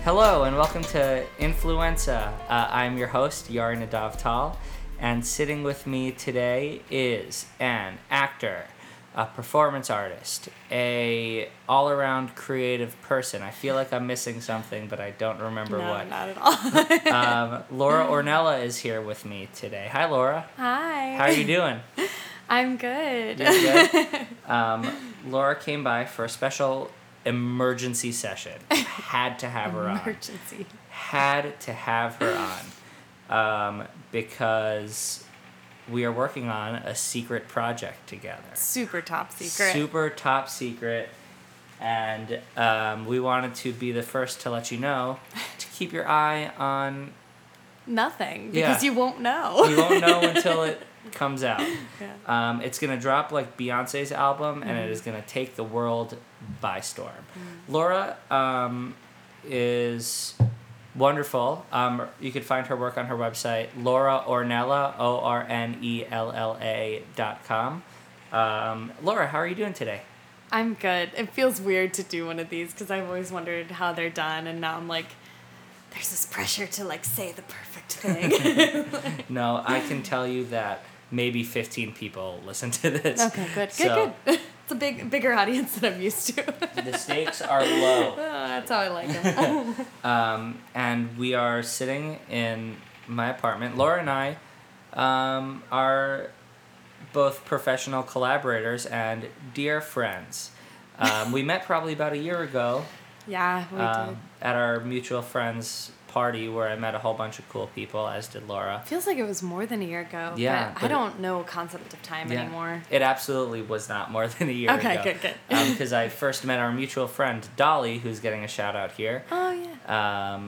Hello and welcome to Influenza. I'm your host, Yar Nadav Tal, and sitting with me today is an actor, a performance artist, a all-around creative person. I feel like I'm missing something, but I don't remember what. No, not at all. Laura Ornella is here with me today. Hi, Laura. Hi. How are you doing? I'm good. You're good? Laura came by for a special emergency session. Had to have her on. Emergency. Had to have her on because we are working on a secret project together. Super top secret. Super top secret. And we wanted to be the first to let you know to keep your eye on... Nothing, because you won't know. You won't know until it comes out. Yeah. It's going to drop like Beyonce's album, and it is going to take the world by storm. Laura is wonderful. You can find her work on her website, Laura Ornella, ORNELLA.com. Laura, how are you doing today? I'm good. It feels weird to do one of these because I've always wondered how they're done, and now I'm like, there's this pressure to like say the perfect thing. No, I can tell you that maybe 15 people listen to this. Okay, good. It's a bigger audience than I'm used to. The stakes are low. Oh, that's how I like them. And we are sitting in my apartment. Laura and I are both professional collaborators and dear friends. We met probably about a year ago. Yeah, we did. At our mutual friends party where I met a whole bunch of cool people, as did Laura. Feels like it was more than a year ago. Yeah, but I don't know concept of time anymore. It absolutely was not more than a year ago. Okay, good. Because I first met our mutual friend Dolly, who's getting a shout out here. Oh yeah.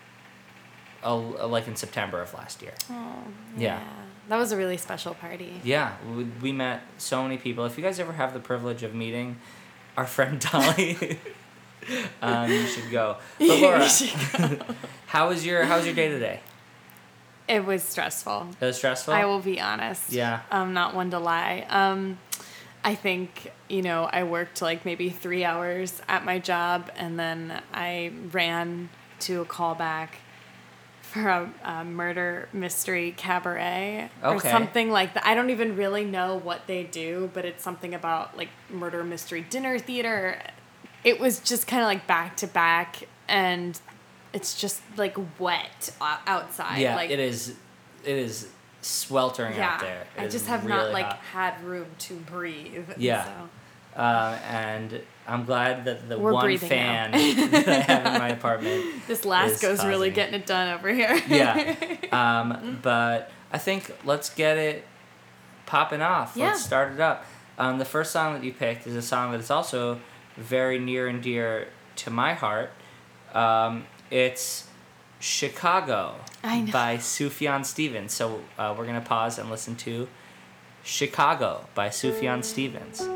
Like in September of last year. Oh Yeah. That was a really special party. Yeah, we met so many people. If you guys ever have the privilege of meeting our friend Dolly, you should go. But Laura, You should go. how was your day today? It was stressful. It was stressful? I will be honest. Yeah. I'm not one to lie. I think, I worked like maybe 3 hours at my job, and then I ran to a callback for a murder mystery cabaret or something like that. I don't even really know what they do, but it's something about like murder mystery dinner theater. It was just kind of like back to back, and it's just like wet outside. Yeah, like, it is sweltering out there. I just have really not like hot. had room to breathe. Yeah. So. And I'm glad that the We're one breathing fan now. that I have in my apartment This is Lasco's really causing- getting it done over here. Yeah. But I think let's get it popping off. Yeah. Let's start it up. The first song that you picked is a song that is also very near and dear to my heart. It's Chicago I know. by Sufjan Stevens. So we're going to pause and listen to Chicago by Sufjan Stevens.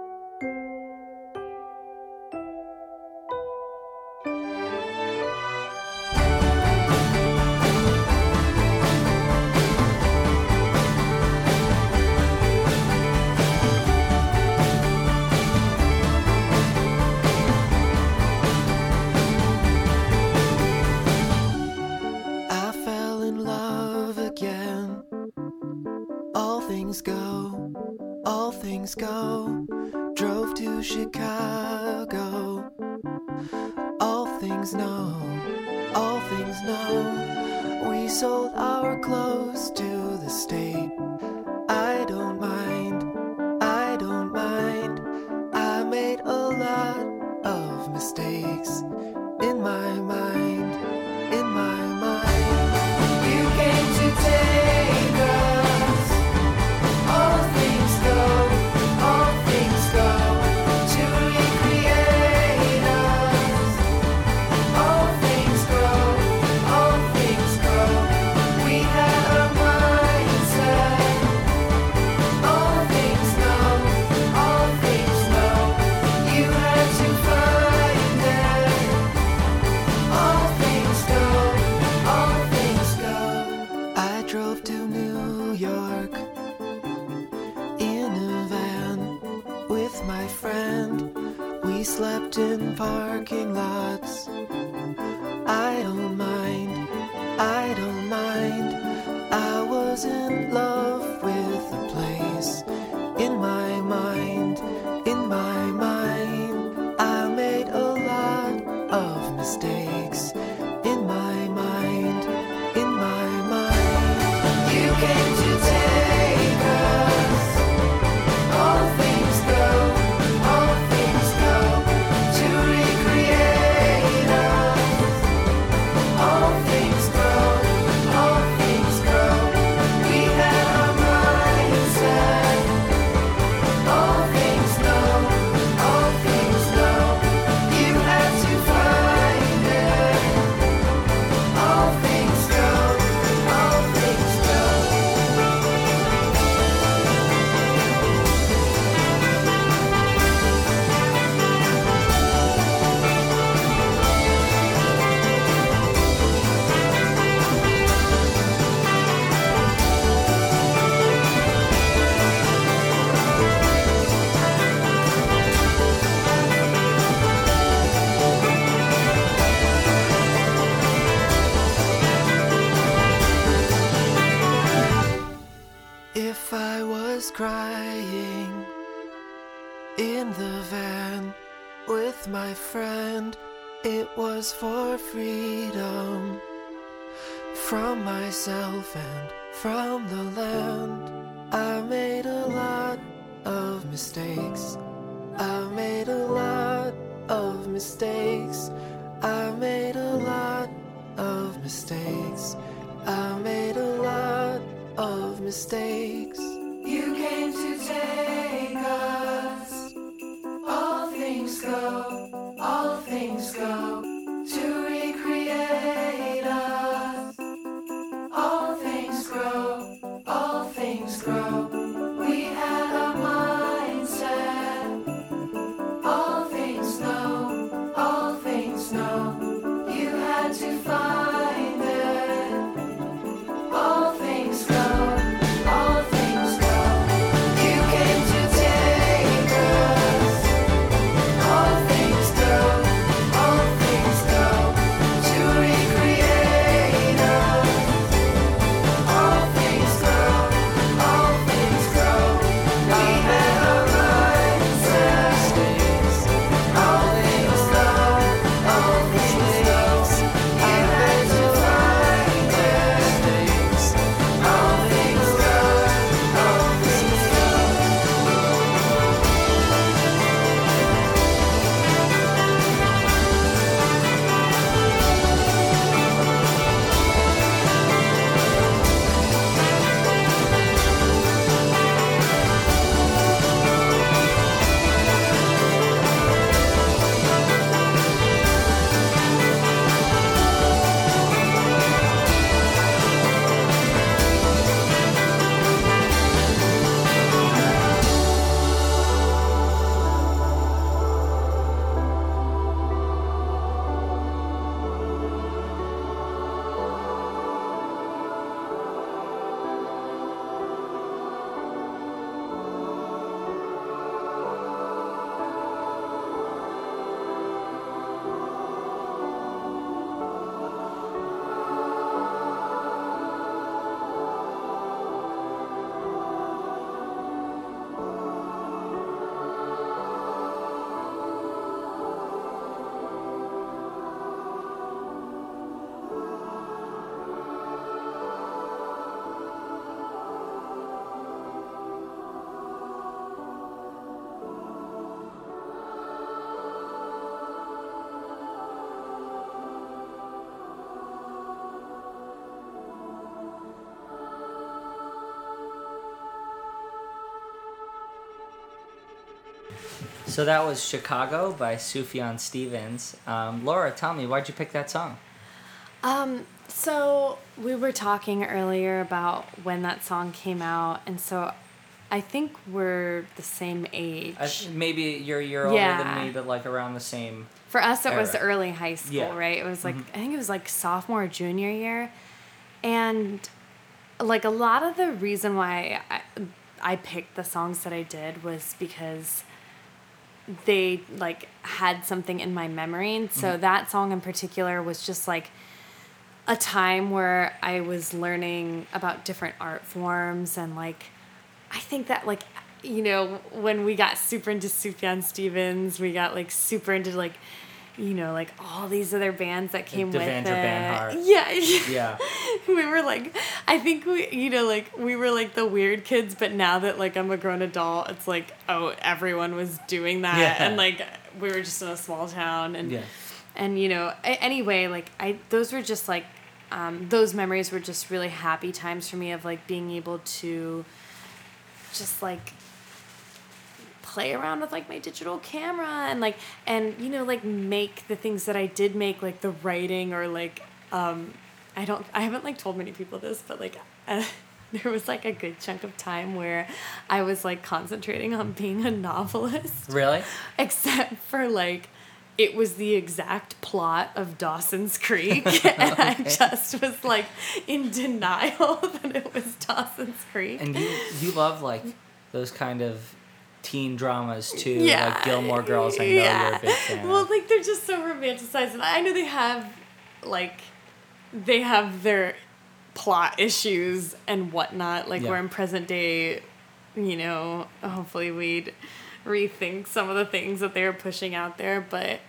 I fell in love again. All things go. Drove to Chicago. All things know. We sold our clothes to the state. I don't mind. I made a lot of mistakes in my mind. You came to take us. All things go. To recreate us. All things go. We had a mindset. All things know. You had to find it. All things go. I drove to New York in a van with my friend. We slept in parking lots. In the van with my friend, it was for freedom from myself and from the land. I made a lot of mistakes. I made a lot of mistakes. I made a lot of mistakes. I made a lot of mistakes. You came to take us. All things go, all things go, to recreate us. All things grow, all things grow. We had a mindset. All things know, all things know. You had to find it. All things go, all things go. You came to take us. All things go, all things go, to recreate us. All things grow, all things grow. We had our mistakes. All things know, all things know. You had to find it. All things go, all things go. So that was Chicago by Sufjan Stevens. Laura, tell me, why'd you pick that song? So we were talking earlier about when that song came out, and so I think we're the same age. Maybe you're a year older Yeah. than me, but like around the same. For us, it was era. early high school, Yeah. right? It was like, I think it was like sophomore, junior year. And like a lot of the reason why I picked the songs that I did was because they like had something in my memory. And so that song in particular was just like a time where I was learning about different art forms. And like, I think that like, you know, when we got super into Sufjan Stevens, we got like super into like, you know, like all these other bands that came with it. Devendra Banhart. Yeah. Yeah. We were like, I think we, you know, like we were like the weird kids, but now that like I'm a grown adult, it's like, oh, everyone was doing that. Yeah. And like, we were just in a small town and, Yeah. and you know, anyway, like those were just like, those memories were just really happy times for me of like being able to just like play around with like my digital camera and like, and you know, like make the things that I did make, like the writing or like, I haven't like told many people this, but like, there was like a good chunk of time where I was like concentrating on being a novelist. Really? Except for like, it was the exact plot of Dawson's Creek, and I just was like in denial that it was Dawson's Creek. And you love like those kind of teen dramas too, Yeah. like Gilmore Girls. I know Yeah. you're a big fan. Well, of. like they're just so romanticized, and I know they have their plot issues and whatnot. Like Yeah. we're in present day, you know. Hopefully we'd rethink some of the things that they were pushing out there. But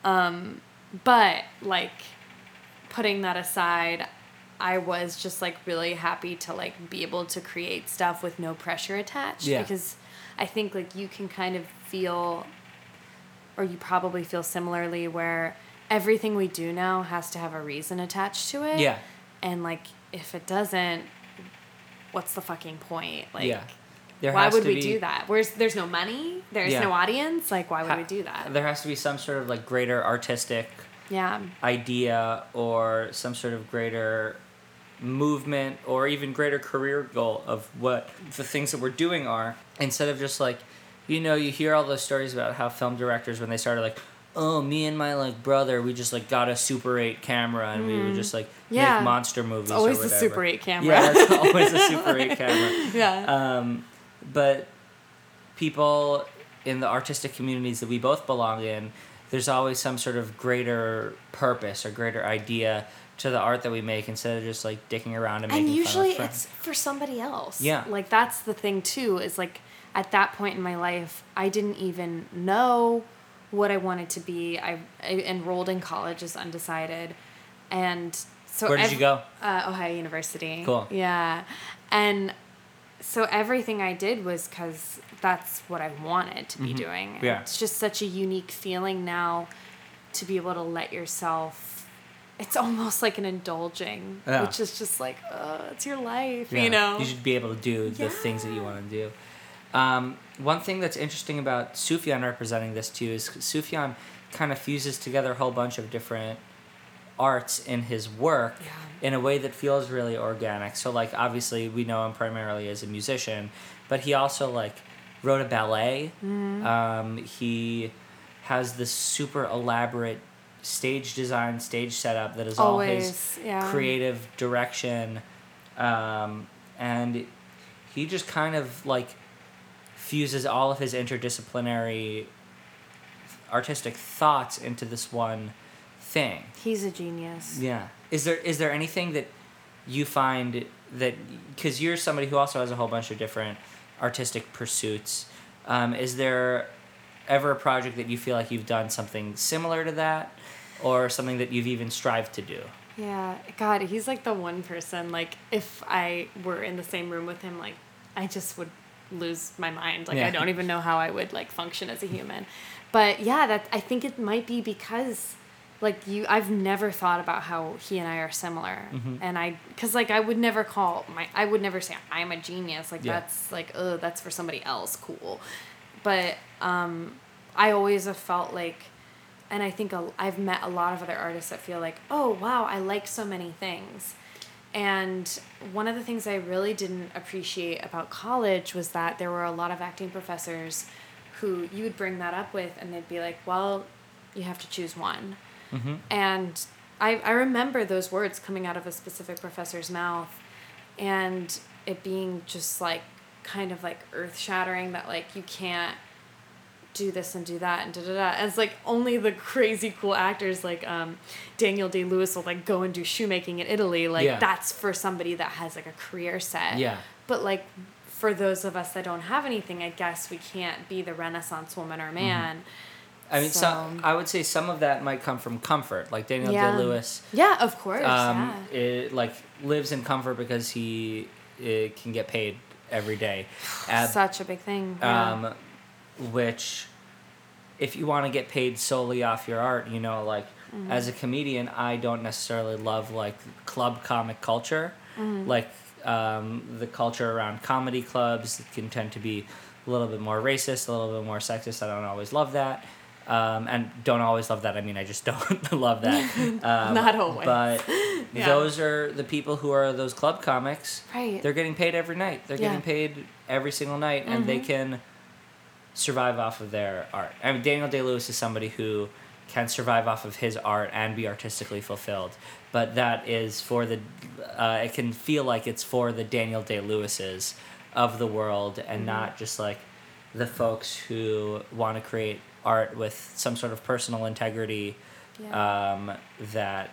like, putting that aside, I was just like really happy to like be able to create stuff with no pressure attached. Yeah. Because I think like you can kind of feel, or you probably feel similarly, where everything we do now has to have a reason attached to it. Yeah. And like, if it doesn't, what's the fucking point? Like, Yeah. There why has would to we be- do that? There's no money, there's Yeah. no audience. Like, why would we do that? There has to be some sort of like greater artistic Yeah. idea or some sort of greater movement or even greater career goal of what the things that we're doing are, instead of just like, you know, you hear all those stories about how film directors, when they started, like, oh, me and my like brother, we just like got a Super 8 camera and we would just like Yeah. make monster movies. It's always or the whatever. Super 8 camera. Yeah, it's always a Super 8 camera. Yeah. But people in the artistic communities that we both belong in, there's always some sort of greater purpose or greater idea to the art that we make, instead of just like dicking around and making And usually fun of friends. it's for somebody else. Yeah. Like, that's the thing too, is like, at that point in my life, I didn't even know what I wanted to be. I enrolled in college as undecided. And so Where did you go? Ohio University. Cool. Yeah. And so everything I did was because that's what I wanted to be doing. And Yeah. it's just such a unique feeling now to be able to let yourself, it's almost like an indulging, Yeah. which is just like, it's your life, Yeah. you know? You should be able to do the things that you want to do. One thing that's interesting about Sufjan representing this to you is Sufjan kind of fuses together a whole bunch of different arts in his work in a way that feels really organic. So like, obviously we know him primarily as a musician, but he also like wrote a ballet. He has this super elaborate stage design, stage setup that is all his creative direction. And he just kind of like fuses all of his interdisciplinary artistic thoughts into this one thing. He's a genius. Yeah. Is there anything that you find that, because you're somebody who also has a whole bunch of different artistic pursuits, is there ever a project that you feel like you've done something similar to that, or something that you've even strived to do? Yeah, God, he's like the one person, like, if I were in the same room with him, like, I just would lose my mind. Like, Yeah. I don't even know how I would, like, function as a human. But, yeah, I think it might be because, like, I've never thought about how he and I are similar. Mm-hmm. And because, like, I would never say I'm a genius. Like, Yeah. that's, like, that's for somebody else. Cool. But I always have felt like, and I think I've met a lot of other artists that feel like, oh, wow, I like so many things. And one of the things I really didn't appreciate about college was that there were a lot of acting professors who you would bring that up with, and they'd be like, well, you have to choose one. Mm-hmm. And I remember those words coming out of a specific professor's mouth, and it being just like kind of like earth-shattering that like you can't do this and do that and da-da-da. And it's like only the crazy cool actors like Daniel Day-Lewis will like go and do shoemaking in Italy. Like that's for somebody that has like a career set. Yeah. But like for those of us that don't have anything, I guess we can't be the Renaissance woman or man. Mm-hmm. I mean, I would say some of that might come from comfort. Like Daniel Day-Lewis. Yeah, of course. It, like, lives in comfort because he can get paid every day. Such a big thing. Yeah. Which, if you want to get paid solely off your art, you know, like, as a comedian, I don't necessarily love, like, club comic culture. Like, the culture around comedy clubs can tend to be a little bit more racist, a little bit more sexist. I don't always love that. And don't always love that. I mean, I just don't love that. Not always. But those are the people who are those club comics. Right. They're getting paid every night. They're getting paid every single night, and they can survive off of their art. I mean, Daniel Day-Lewis is somebody who can survive off of his art and be artistically fulfilled. But that is for the... it can feel like it's for the Daniel Day-Lewises of the world, and not just, like, the folks who want to create art with some sort of personal integrity that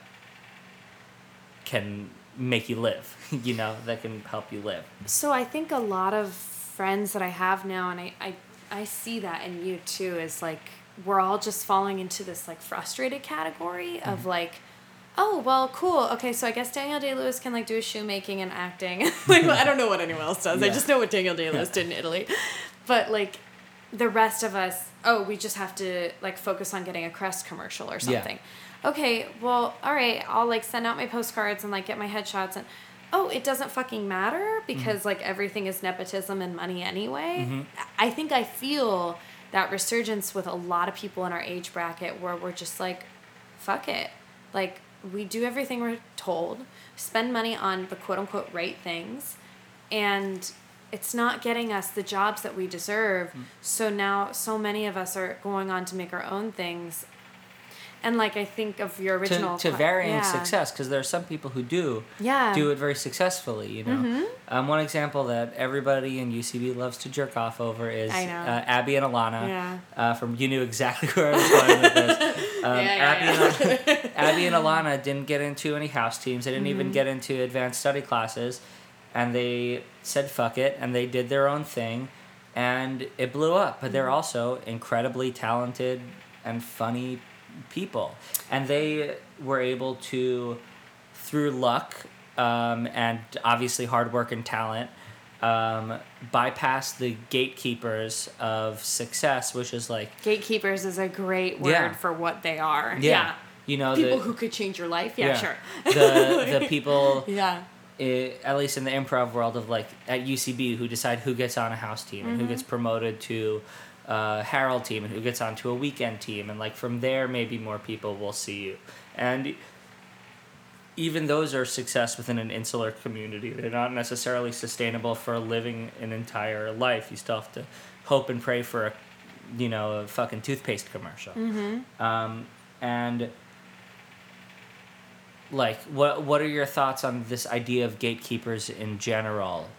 can make you live, you know, that can help you live. So I think a lot of friends that I have now, and I I see that in you too, is like we're all just falling into this like frustrated category of like, oh well, cool, okay, so I guess Daniel Day-Lewis can like do shoemaking and acting. Like I don't know what anyone else does. I just know what Daniel Day-Lewis did in Italy. But like the rest of us, we just have to like focus on getting a Crest commercial or something. Okay, well, all right, I'll like send out my postcards and like get my headshots and it doesn't fucking matter because like everything is nepotism and money anyway. I feel that resurgence with a lot of people in our age bracket where we're just like, fuck it. Like we do everything we're told, spend money on the quote unquote right things, and it's not getting us the jobs that we deserve. So now so many of us are going on to make our own things. And like I think of your original to varying success, because there are some people who do it very successfully. You know, one example that everybody in UCB loves to jerk off over is Abby and Alana. From you knew exactly where I was going with this. Abby and Alana didn't get into any house teams. They didn't even get into advanced study classes, and they said fuck it, and they did their own thing, and it blew up. But they're also incredibly talented and funny people, and they were able to, through luck and obviously hard work and talent, bypass the gatekeepers of success, which is like gatekeepers is a great word for what they are. You know, people who could change your life. Sure. The people at least in the improv world of like at UCB who decide who gets on a house team and who gets promoted to Herald team and who gets onto a weekend team, and like from there maybe more people will see you. And even those are success within an insular community. They're not necessarily sustainable for living an entire life. You still have to hope and pray for a fucking toothpaste commercial. And like what are your thoughts on this idea of gatekeepers in general?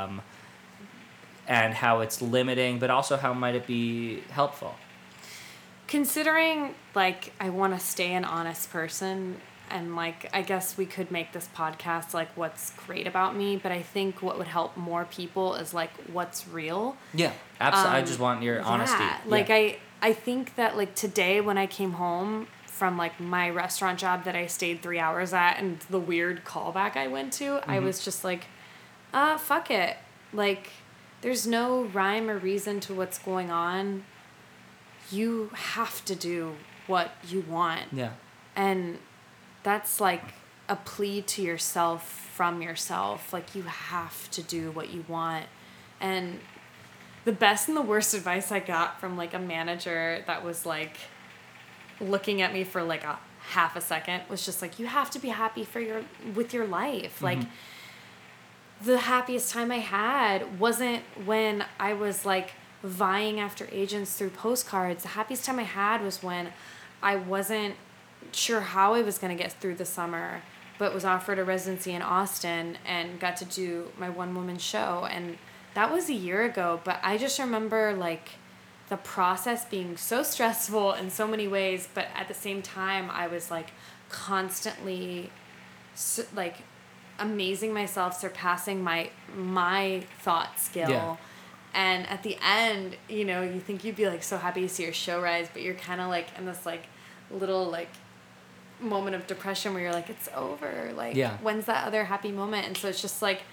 And how it's limiting, but also how might it be helpful? Considering, like, I want to stay an honest person, and, like, I guess we could make this podcast, like, what's great about me, but I think what would help more people is, like, what's real. Yeah, absolutely. I just want your honesty. Like, I think that, like, today when I came home from, like, my restaurant job that I stayed 3 hours at and the weird callback I went to, I was just like, fuck it. Like, there's no rhyme or reason to what's going on. You have to do what you want. Yeah. And that's like a plea to yourself from yourself. Like you have to do what you want. And the best and the worst advice I got from like a manager that was like looking at me for like a half a second was just like, you have to be happy with your life. Like the happiest time I had wasn't when I was like vying after agents through postcards. The happiest time I had was when I wasn't sure how I was going to get through the summer, but was offered a residency in Austin and got to do my one-woman show. And that was a year ago, but I just remember like the process being so stressful in so many ways, but at the same time I was like constantly like amazing myself, surpassing my thought skill. Yeah. And at the end, you think you'd be like so happy to see your show rise, but you're kind of like in this like little like moment of depression where you're like, it's over. Like, when's that other happy moment? And so it's just like,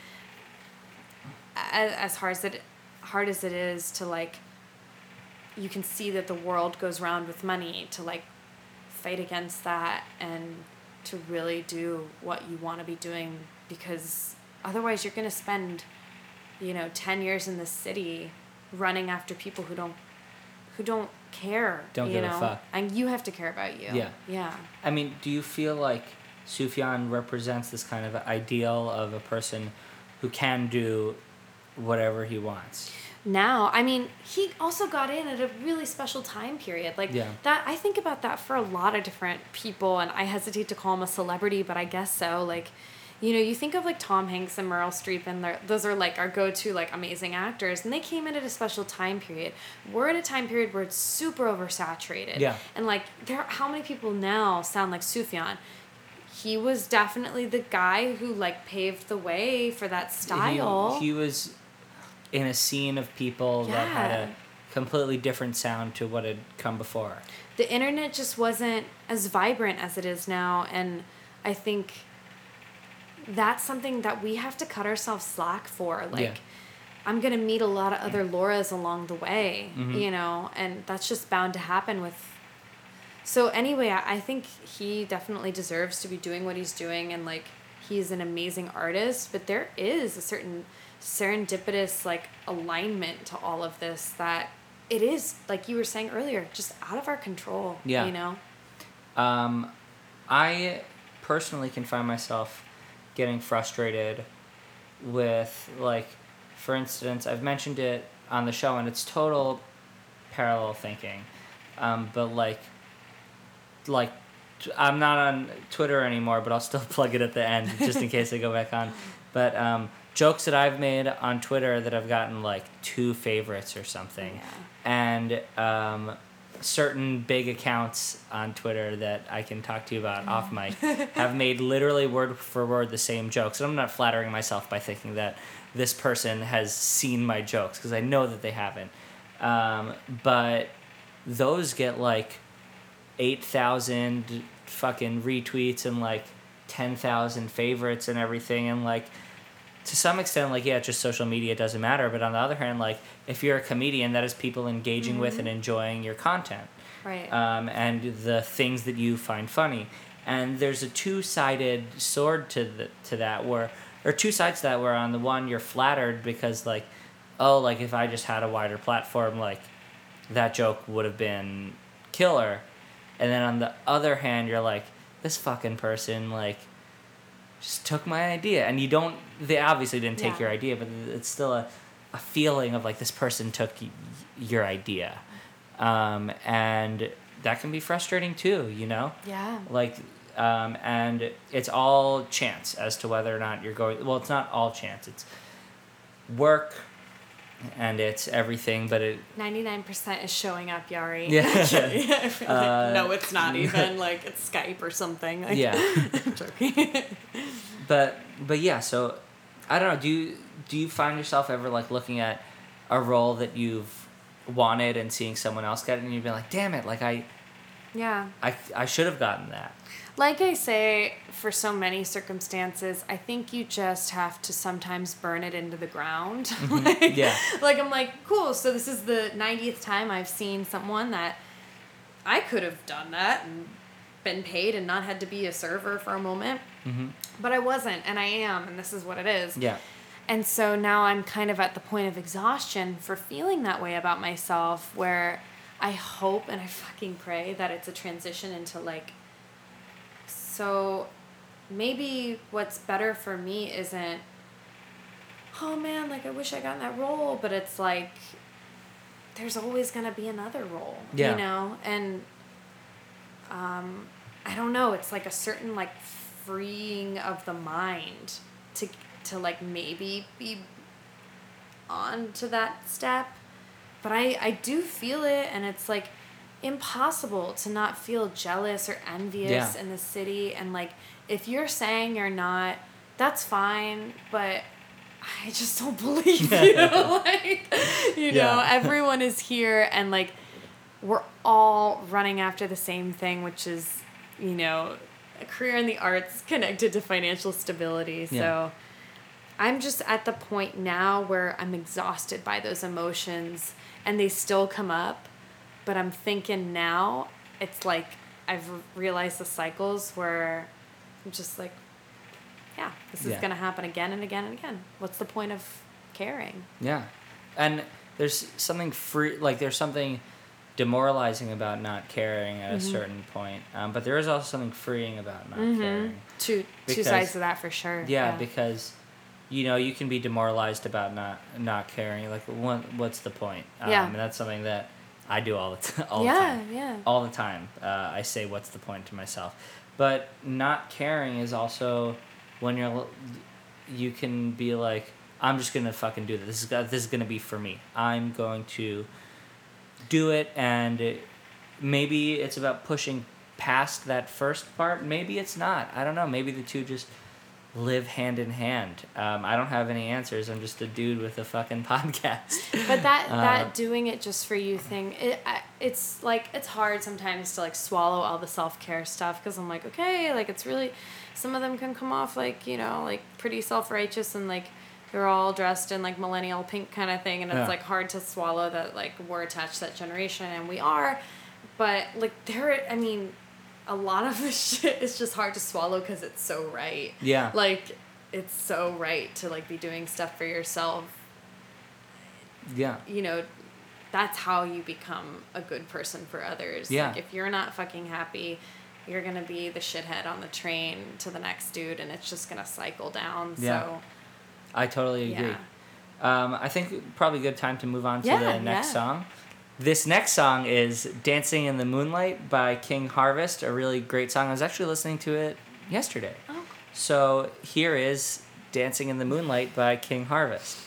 as hard as it is to like, you can see that the world goes round with money, to like fight against that and to really do what you want to be doing, because otherwise you're going to spend 10 years in this city running after people who don't care. Don't give a fuck. And you have to care about you. Yeah. I mean, do you feel like Sufjan represents this kind of ideal of a person who can do whatever he wants? Now, I mean, he also got in at a really special time period. Like, that, I think about that for a lot of different people, and I hesitate to call him a celebrity, but I guess so. Like, you think of, like, Tom Hanks and Meryl Streep, and those are, like, our go-to, like, amazing actors, and they came in at a special time period. We're at a time period where it's super oversaturated. Yeah. And, like, how many people now sound like Sufjan? He was definitely the guy who, like, paved the way for that style. He was in a scene of people that had a completely different sound to what had come before. The internet just wasn't as vibrant as it is now, and I think that's something that we have to cut ourselves slack for. Like, Yeah. I'm going to meet a lot of other Lauras along the way, Mm-hmm. you know, and that's just bound to happen with... So anyway, I think he definitely deserves to be doing what he's doing, and, like, he's an amazing artist, but there is a certain serendipitous, like, alignment to all of this that it is, like you were saying earlier, just out of our control, Yeah. you know? I personally can find myself getting frustrated with, like, for instance, I've mentioned it on the show, and it's total parallel thinking, but like I'm not on Twitter anymore, but I'll still plug it at the end just in case I go back on. But jokes that I've made on Twitter that I've gotten like 2 favorites or something, Yeah. and certain big accounts on Twitter that I can talk to you about off mic have made literally word for word the same jokes. And I'm not flattering myself by thinking that this person has seen my jokes, because I know that they haven't. But those get like 8,000 fucking retweets and like 10,000 favorites and everything. And like, to some extent, like, yeah, it's just social media, it doesn't matter. But on the other hand, like, if you're a comedian, that is people engaging with and enjoying your content. Right. And the things that you find funny. And there's a two-sided sword to that, where, or 2 sides to that, where on the one you're flattered because, like, oh, like, if I just had a wider platform, like, that joke would have been killer. And then on the other hand, you're like, this fucking person, like, just took my idea. And they obviously didn't take Yeah. your idea, but it's still a feeling of, like, this person took your idea. And that can be frustrating too, you know? Yeah. Like, and it's all chance as to whether or not you're going... Well, it's not all chance. It's work, and it's everything, but it... 99% is showing up, Yari. Yeah. Actually, I feel like, no, it's not even. Like, it's Skype or something. Like, Yeah. I'm joking. But yeah, so, I don't know, do you find yourself ever, like, looking at a role that you've wanted and seeing someone else get it, and you'd be like, damn it, like, Yeah. I should have gotten that. Like I say, for so many circumstances, I think you just have to sometimes burn it into the ground. Like, Yeah. Like, I'm like, cool, so this is the 90th time I've seen someone that I could have done that and been paid and not had to be a server for a moment. Mm-hmm. But I wasn't, and I am, and this is what it is. Yeah. And so now I'm kind of at the point of exhaustion for feeling that way about myself, where I hope and I fucking pray that it's a transition into, like, so maybe what's better for me isn't, oh man, like, I wish I got in that role, but it's like, there's always going to be another role, Yeah. you know? And I don't know, it's like a certain, like, freeing of the mind to like maybe be on to that step. But I do feel it, and it's like impossible to not feel jealous or envious in the city. And like, if you're saying you're not, that's fine, but I just don't believe you. Like, you know, everyone is here, and like, we're all running after the same thing, which is, you know, a career in the arts connected to financial stability. So I'm just at the point now where I'm exhausted by those emotions, and they still come up, but I'm thinking now it's like I've realized the cycles where I'm just like, yeah, this is going to happen again and again and again. What's the point of caring? Yeah. And there's something there's something demoralizing about not caring at a certain point. But there is also something freeing about not caring. Two sides of that for sure. Yeah, because, you know, you can be demoralized about not caring. Like, what's the point? And that's something that I do all the time. All the time. I say, what's the point to myself? But not caring is also when you can be like, I'm just going to fucking do this. This is going to be for me. I'm going to do it, and maybe it's about pushing past that first part. Maybe it's not. I don't know. Maybe the two just live hand in hand. I don't have any answers. I'm just a dude with a fucking podcast. But that doing it just for you thing, it's like, it's hard sometimes to like swallow all the self-care stuff, because I'm like, okay, like it's really, some of them can come off like, you know, like pretty self-righteous and like they're all dressed in like millennial pink kind of thing, and it's like hard to swallow that like we're attached to that generation, and we are, but like a lot of the shit is just hard to swallow because it's so right. Yeah. Like, it's so right to, like, be doing stuff for yourself. Yeah. You know, that's how you become a good person for others. Yeah. Like, if you're not fucking happy, you're going to be the shithead on the train to the next dude, and it's just going to cycle down. Yeah. So, I totally agree. Yeah. I think probably a good time to move on to the next song. This next song is Dancing in the Moonlight by King Harvest, a really great song. I was actually listening to it yesterday. Oh. So here is Dancing in the Moonlight by King Harvest.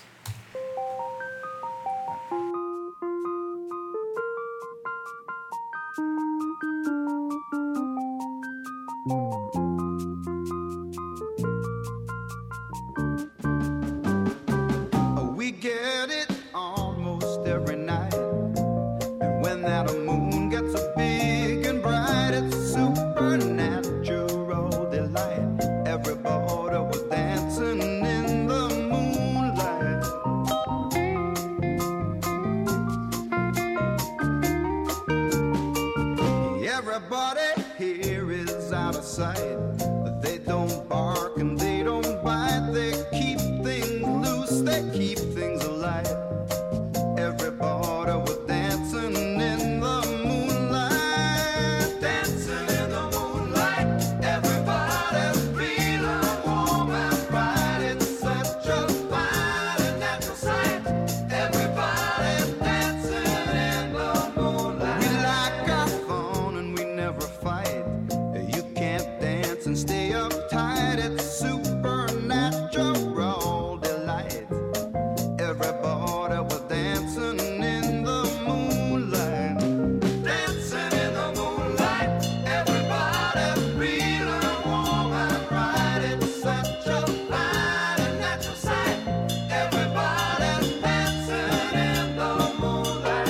We get it almost every night. And when that moon gets so big and bright, it's supernatural delight. Everybody was dancing in the moonlight. Everybody here is out of sight. They don't bark and they don't bite. They keep things loose, they keep things alive. Everybody was dancing in the moonlight. Dancing in the moonlight. Everybody's feeling warm and bright. It's such a fine and natural sight. Everybody's dancing in the moonlight. We like our fun and we never fight. You can't dance and stay uptight. It's supernatural delight. Everybody was dancing in the moonlight. Dancing in the moonlight. Everybody's feeling warm and bright. It's such a fine and natural sight. Everybody's dancing in the moonlight.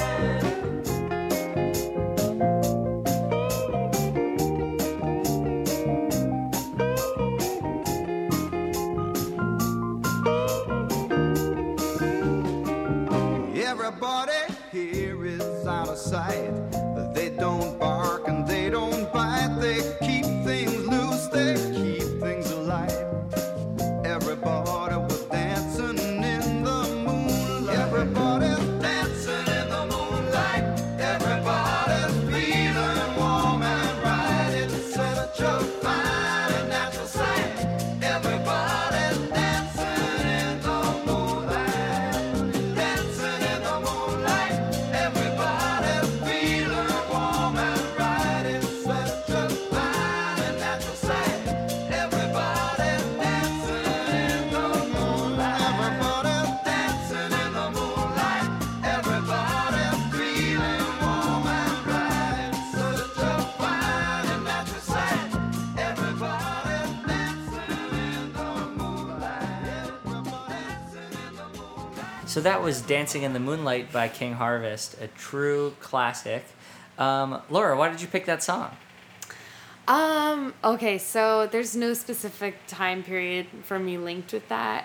Everybody here is out of sight. They don't bark and they don't bite. They keep things loose, they keep things alive. Everybody was dancing in the moonlight. Everybody's dancing in the moonlight. Everybody's feeling warm and bright. It's such a fine and natural sight. Everybody's dancing in the moonlight. Dancing in the moonlight. Everybody's feeling warm and bright. It's such a fine and natural sight. Everybody's dancing in the moonlight. Everybody's dancing in the moonlight. Everybody's feeling warm and bright. It's such a fine and natural sight. Everybody's dancing in the moonlight. Everybody's dancing in the moonlight. So that was Dancing in the Moonlight by King Harvest, a true classic. Laura, why did you pick that song? Okay, so there's no specific time period for me linked with that,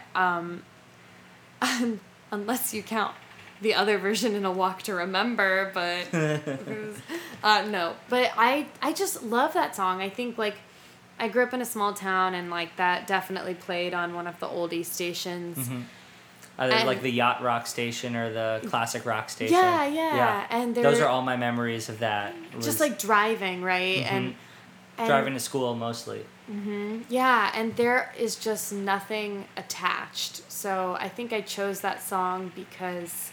unless you count the other version in A Walk to Remember, but no. But I just love that song. I think, like, I grew up in a small town, and, like, that definitely played on one of the oldie stations. Mm-hmm. Either And- like the yacht rock station or the classic rock station. Yeah. And those are all my memories of that. just like driving, right? Mhm. And driving to school mostly. yeah, and there is just nothing attached. So I think I chose that song because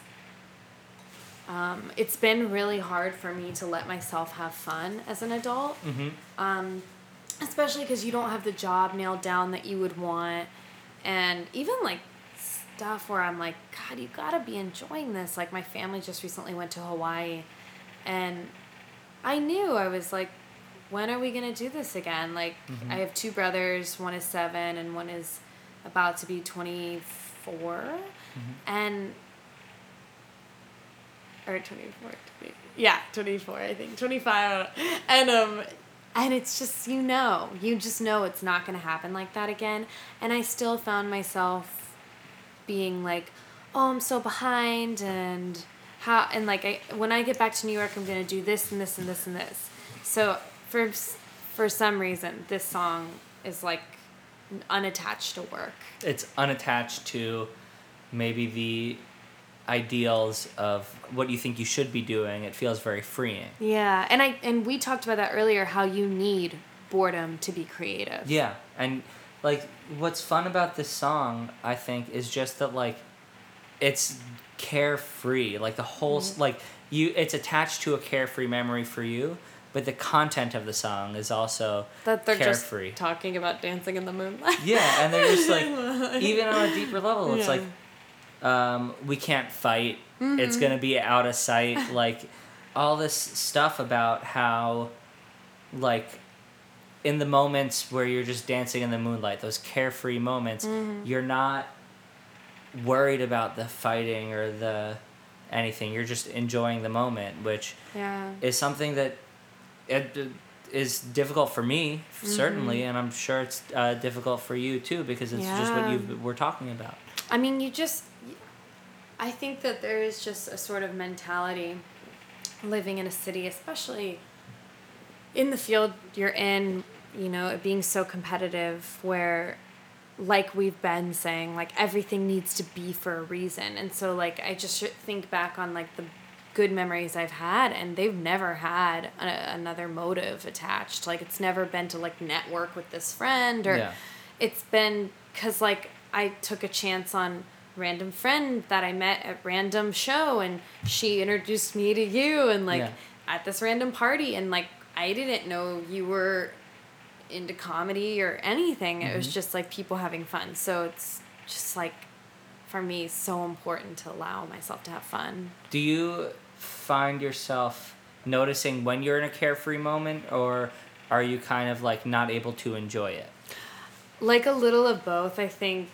it's been really hard for me to let myself have fun as an adult. Especially because you don't have the job nailed down that you would want. And even like stuff where I'm like, God, you gotta be enjoying this. Like, my family just recently went to Hawaii, and I knew I was like when are we going to do this again? Like, I have 2 brothers, one is 7 and one is about to be 24. And, or 24, yeah, 24, I think, 25, I don't know. And it's just, you just know it's not going to happen like that again. And I still found myself being like, oh, I'm so behind, and when I get back to New York, I'm going to do this and this and this and this. So for some reason, this song is like unattached to work. It's unattached to maybe the ideals of what you think you should be doing. It feels very freeing. Yeah, and we talked about that earlier, how you need boredom to be creative. Yeah, and like what's fun about this song, I think, is just that like it's carefree. Like the whole it's attached to a carefree memory for you, but the content of the song is also that they're carefree. Just talking about dancing in the moonlight. Yeah, and they're just like, even on a deeper level, it's like, we can't fight. It's gonna be out of sight. Like all this stuff about how, like, in the moments where you're just dancing in the moonlight, those carefree moments, you're not worried about the fighting or the anything. You're just enjoying the moment, which is something that it is difficult for me, certainly, and I'm sure it's difficult for you too, because it's just what we're talking about. I mean, I think that there is just a sort of mentality living in a city, especially in the field you're in, it being so competitive, where, like we've been saying, like everything needs to be for a reason. And so like I just think back on like the good memories I've had, and they've never had another motive attached. Like it's never been to like network with this friend, or it's been because like I took a chance on random friend that I met at random show, and she introduced me to you, and like at this random party, and like I didn't know you were into comedy or anything. It was just like people having fun. So it's just like, for me, so important to allow myself to have fun. Do you find yourself noticing when you're in a carefree moment, or are you kind of like not able to enjoy it? Like a little of both, I think.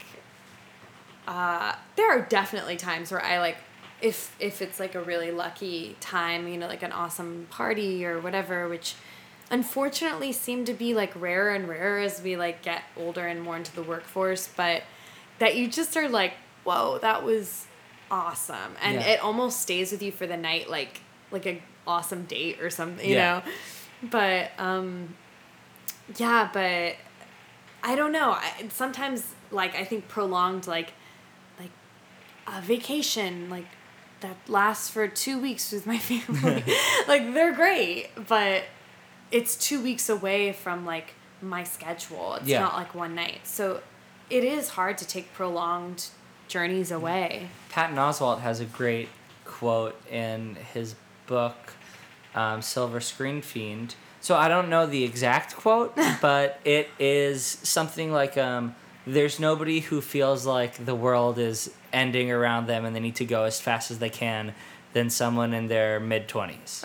There are definitely times where I like, if it's like a really lucky time, like an awesome party or whatever, which unfortunately seem to be like rarer and rarer as we like get older and more into the workforce, but that you just are like, whoa, that was awesome. And it almost stays with you for the night, like a awesome date or something, you know? But, but I don't know. Sometimes like, I think prolonged, like a vacation, like that lasts for 2 weeks with my family, like they're great, but it's 2 weeks away from like my schedule. It's not like one night. So it is hard to take prolonged journeys away. Patton Oswalt has a great quote in his book, Silver Screen Fiend. So I don't know the exact quote, but it is something like, there's nobody who feels like the world is ending around them and they need to go as fast as they can than someone in their mid-20s.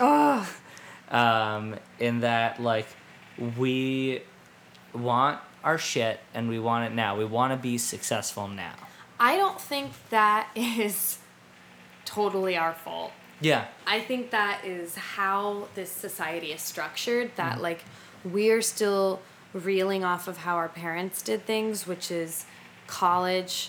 Oh. In that, like, we want our shit and we want it now. We want to be successful now. I don't think that is totally our fault. Yeah. I think that is how this society is structured, that like we're still reeling off of how our parents did things, which is college,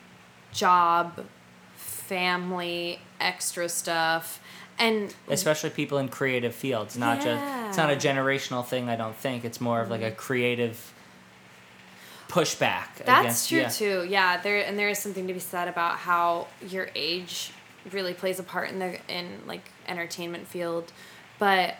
job, family, extra stuff, and especially people in creative fields, it's not a generational thing, I don't think. It's more of like a creative pushback. That's true too. Yeah, there is something to be said about how your age really plays a part in like entertainment field, but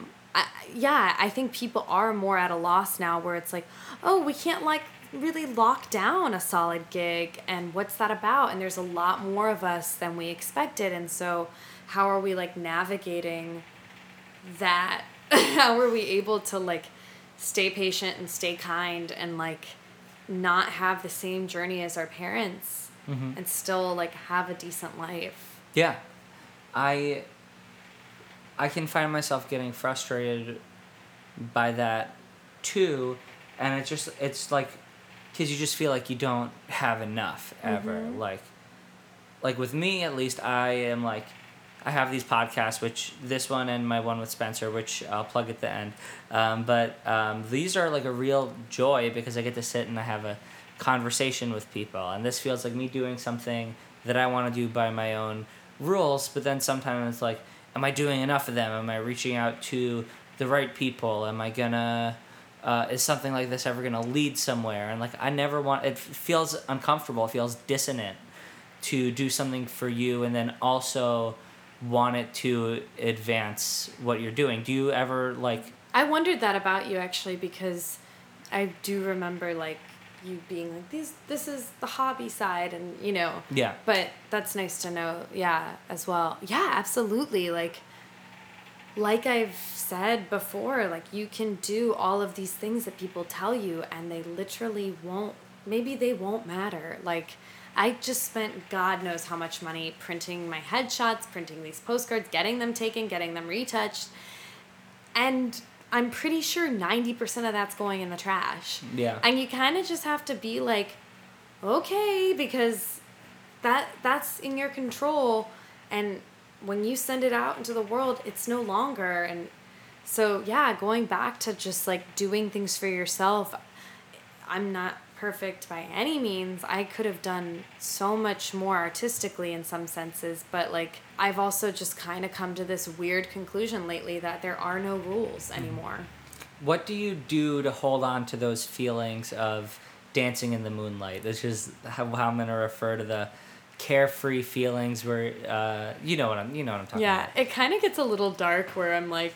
I think people are more at a loss now, where it's like, oh, we can't like really lock down a solid gig, and what's that about? And there's a lot more of us than we expected, and so how are we like navigating that? How are we able to like stay patient and stay kind and like not have the same journey as our parents and still like have a decent life? Yeah. I can find myself getting frustrated by that too, and it's like, because you just feel like you don't have enough ever. Like with me at least, I am like, I have these podcasts, which this one and my one with Spencer, which I'll plug at the end. But these are like a real joy because I get to sit and I have a conversation with people, and this feels like me doing something that I want to do by my own rules. But then sometimes it's like, am I doing enough of them? Am I reaching out to the right people? Am I gonna is something like this ever gonna lead somewhere? And like, I never want, it feels uncomfortable, it feels dissonant to do something for you and then also want it to advance what you're doing. Do you ever like... I wondered that about you actually, because I do remember like you being like, this is the hobby side, and you know. Yeah. But that's nice to know, yeah, as well. Yeah, absolutely. Like I've said before, like you can do all of these things that people tell you and they literally won't, maybe they won't matter. Like I just spent God knows how much money printing my headshots, printing these postcards, getting them taken, getting them retouched. And I'm pretty sure 90% of that's going in the trash. Yeah. And you kind of just have to be like, okay, because that's in your control. And when you send it out into the world, it's no longer. And so, yeah, going back to just like doing things for yourself, I'm not perfect by any means. I could have done so much more artistically in some senses, but like I've also just kind of come to this weird conclusion lately that there are no rules anymore. What do you do to hold on to those feelings of dancing in the moonlight? This is how I'm going to refer to the carefree feelings where you know what I'm talking about. Yeah, it kind of gets a little dark where I'm like,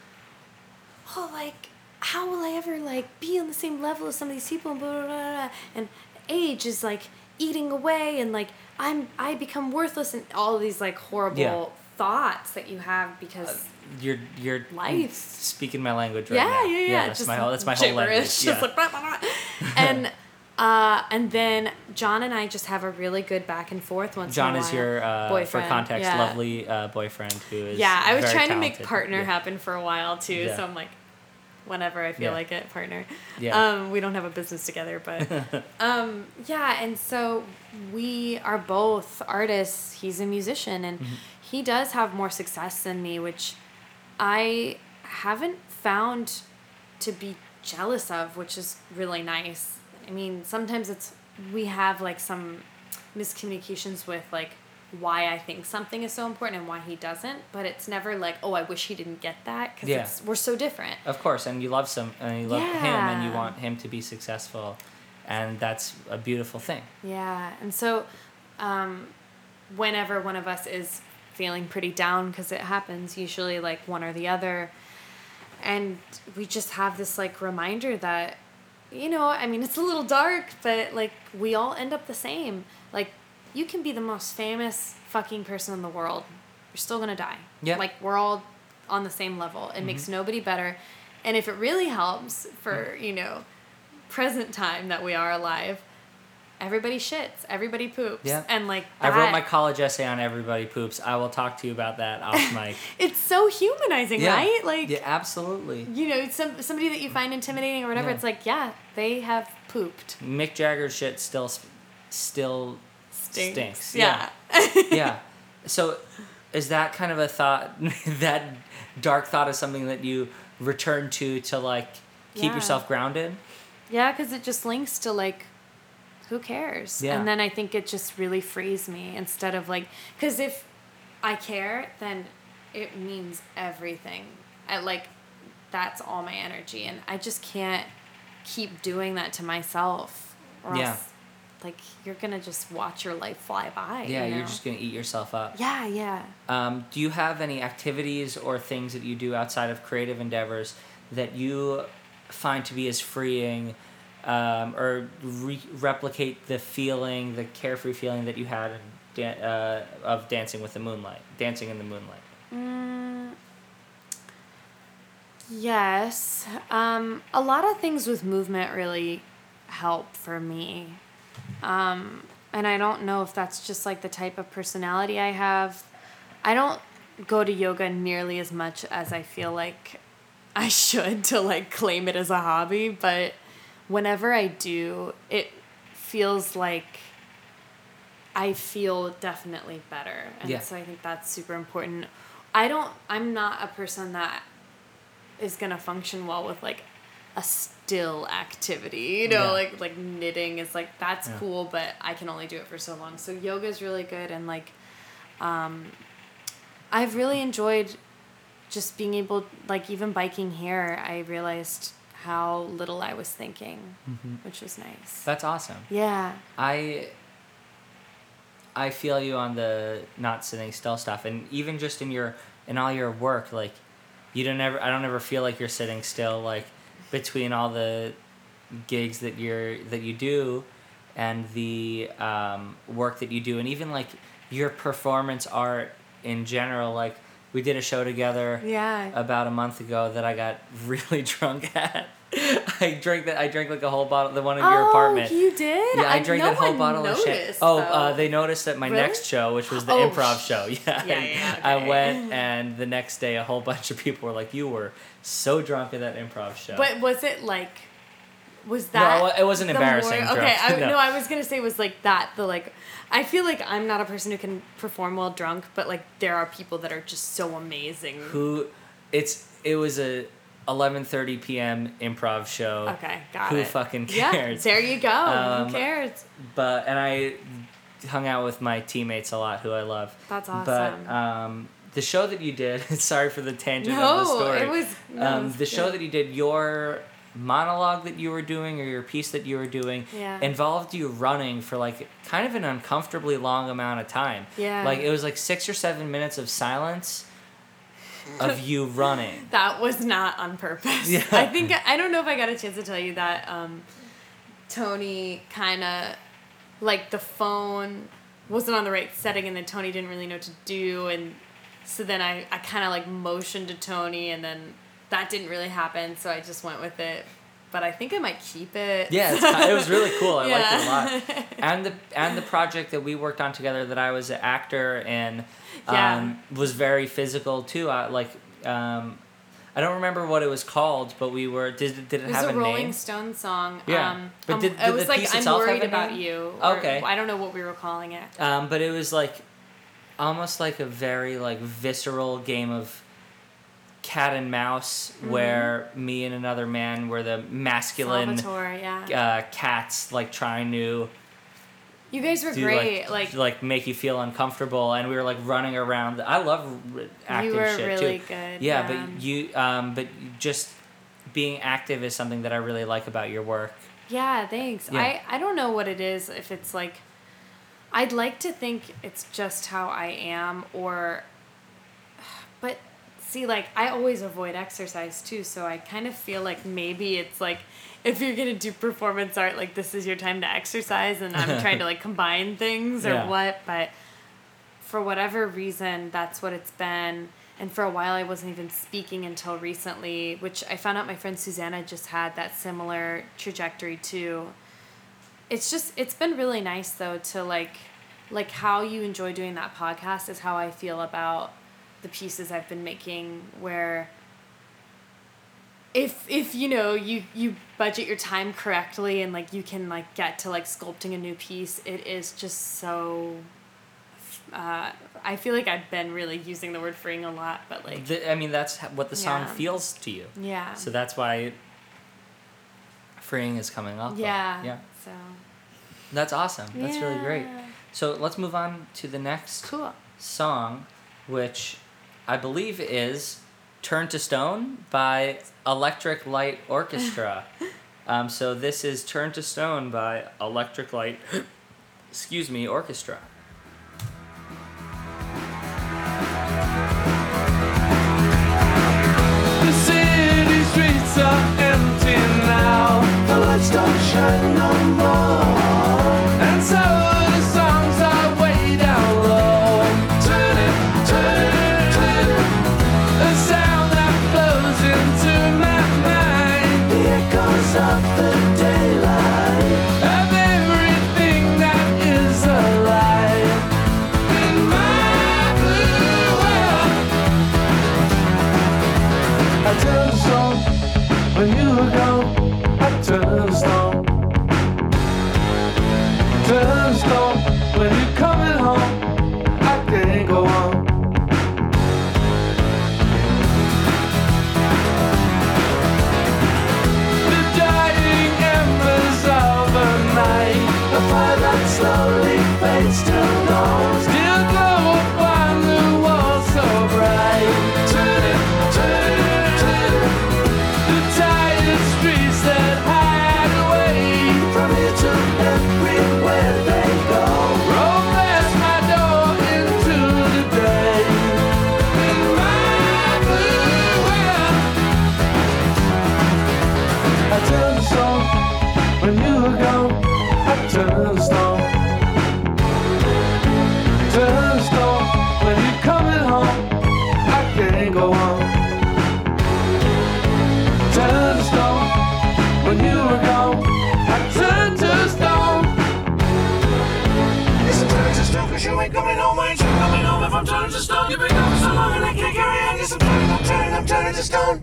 oh, like, how will I ever like be on the same level as some of these people, and blah, blah, blah, blah. And age is like eating away, and like I become worthless, and all of these like horrible thoughts that you have because you're life speaking my language right now. Yeah. That's just my whole language. Just like blah, blah, blah. And then John and I just have a really good back and forth once John in a while. is your, boyfriend. for context, Yeah. lovely boyfriend who is I was very trying talented. to make partner happen for a while too, Yeah. so I'm like, whenever I feel like it, partner. Yeah. We don't have a business together, but and so we are both artists. He's a musician, and he does have more success than me, which I haven't found to be jealous of, which is really nice. I mean, sometimes we have like some miscommunications with like why I think something is so important and why he doesn't, but it's never like, oh, I wish he didn't get that, because we're so different. Of course, and you love him, and you want him to be successful, and that's a beautiful thing. Yeah, and so whenever one of us is feeling pretty down, because it happens usually like one or the other, and we just have this like reminder that, you know, I mean, it's a little dark, but like we all end up the same. Like, you can be the most famous fucking person in the world. You're still gonna die. Yeah. Like, we're all on the same level. It makes nobody better. And if it really helps for, you know, present time that we are alive, everybody shits. Everybody poops. Yeah. And like I wrote my college essay on everybody poops. I will talk to you about that off mic. It's so humanizing, right? Like, yeah, absolutely. you know, somebody that you find intimidating or whatever, it's like, yeah, they have pooped. Mick Jagger's shit still stinks. Yeah. Yeah. So is that kind of a thought, that dark thought is something that you return to like keep yourself grounded? Yeah, because it just links to like, who cares? Yeah. And then I think it just really frees me, instead of like, because if I care, then it means everything. That's all my energy, and I just can't keep doing that to myself, or else, like, you're gonna just watch your life fly by. Yeah, you know? you're just gonna eat yourself up. Yeah. Do you have any activities or things that you do outside of creative endeavors that you find to be as freeing, or replicate the feeling, the carefree feeling that you had of dancing in the moonlight? Yes. A lot of things with movement really help for me. And I don't know if that's just like the type of personality I have. I don't go to yoga nearly as much as I feel like I should to like claim it as a hobby, but whenever I do, it feels like I feel definitely better. And so I think that's super important. I'm not a person that is going to function well with like a still activity, you know, like knitting is like, that's cool, but I can only do it for so long. So yoga is really good. And like, I've really enjoyed just being able, like even biking here, I realized how little I was thinking, which was nice. That's awesome. Yeah. I feel you on the not sitting still stuff, and even just in all your work, like I don't ever feel like you're sitting still, like between all the gigs that you do and the work that you do, and even like your performance art in general. Like we did a show together about a month ago that I got really drunk at. I drank like a whole bottle, the one in your apartment. Oh, you did? Yeah, I drank that whole bottle of champagne. They noticed at my Really? next show, which was the improv show. Yeah. Okay. I went, and the next day a whole bunch of people were like, "You were so drunk at that improv show." But was it like, was that? No, it wasn't embarrassing. Okay, No. I was gonna say was like that. I feel like I'm not a person who can perform well drunk, but like there are people that are just so amazing. It was a 11:30 p.m. improv show. Okay, got Who it. fucking cares? Yeah, there you go. Who cares? And I hung out with my teammates a lot, who I love. That's awesome. But the show that you did, sorry for the tangent of the story. It was the show that you did, your monologue that you were doing, or your piece that you were doing, involved you running for like kind of an uncomfortably long amount of time. Yeah. Like it was like 6 or 7 minutes of silence of you running. That was not on purpose. Yeah. I don't know if I got a chance to tell you that Tony kind of, like the phone wasn't on the right setting, and then Tony didn't really know what to do, and so then I kind of like motioned to Tony, and then that didn't really happen, so I just went with it. But I think I might keep it. Yeah, it was really cool. I liked it a lot. And the project that we worked on together, that I was an actor in, was very physical too. I don't remember what it was called, but we were. Did it have a name? It was a Rolling Stones song. Yeah, but did it was the like piece I'm itself worried have a about name? you. Okay. I don't know what we were calling it. But it was like almost like a very like visceral game of cat and mouse, where me and another man were the masculine Salvatore, cats, like trying to. You guys were great, like make you feel uncomfortable, and we were like running around. I love active shit too. You were really good. Yeah, but just being active is something that I really like about your work. Yeah, thanks. Yeah. I don't know what it is, if it's like, I'd like to think it's just how I am, but see, like, I always avoid exercise too, so I kind of feel like maybe it's like, if you're gonna do performance art, like, this is your time to exercise, and I'm trying to like combine things or what, but for whatever reason, that's what it's been. And for a while, I wasn't even speaking until recently, which I found out my friend Susanna just had that similar trajectory too. It's been really nice though to like how you enjoy doing that podcast is how I feel about the pieces I've been making, where if you know, you budget your time correctly and like you can like get to like sculpting a new piece, it is just so I feel like I've been really using the word freeing a lot, but like that's what the song feels to you. Yeah. So that's why freeing is coming up. Yeah. So that's awesome. That's really great. So let's move on to the next song, which I believe is Turn to Stone by Electric Light Orchestra. So this is Turn to Stone by Electric Light Orchestra. The city streets are empty now. The lights don't shine no more. And so the songs are way down low. Turn it, turn it. A sound that flows into my mind. The echoes of the daylight. Of everything that is alive. In my blue world, I turn to stone. Turn to stone when you're coming home. I can't go on. The dying embers of a night, a fire that slowly fades to dawn. Still glow upon the wall so bright. Turn it, turn it, turn it. The tired streets that hide away from here to everywhere they go. Roll past my door into the day. In my blue world, I turned to stone when you were gone. I turned to stone. Turn to stone when you're coming home. I can't go on. Turn to stone when you were gone. I turned to stone. Yes, I'm turning to stone 'cause you ain't coming home. I ain't you coming home if I'm turning to stone. You've been gone so long and I can't carry on. Yes, I'm turning to stone.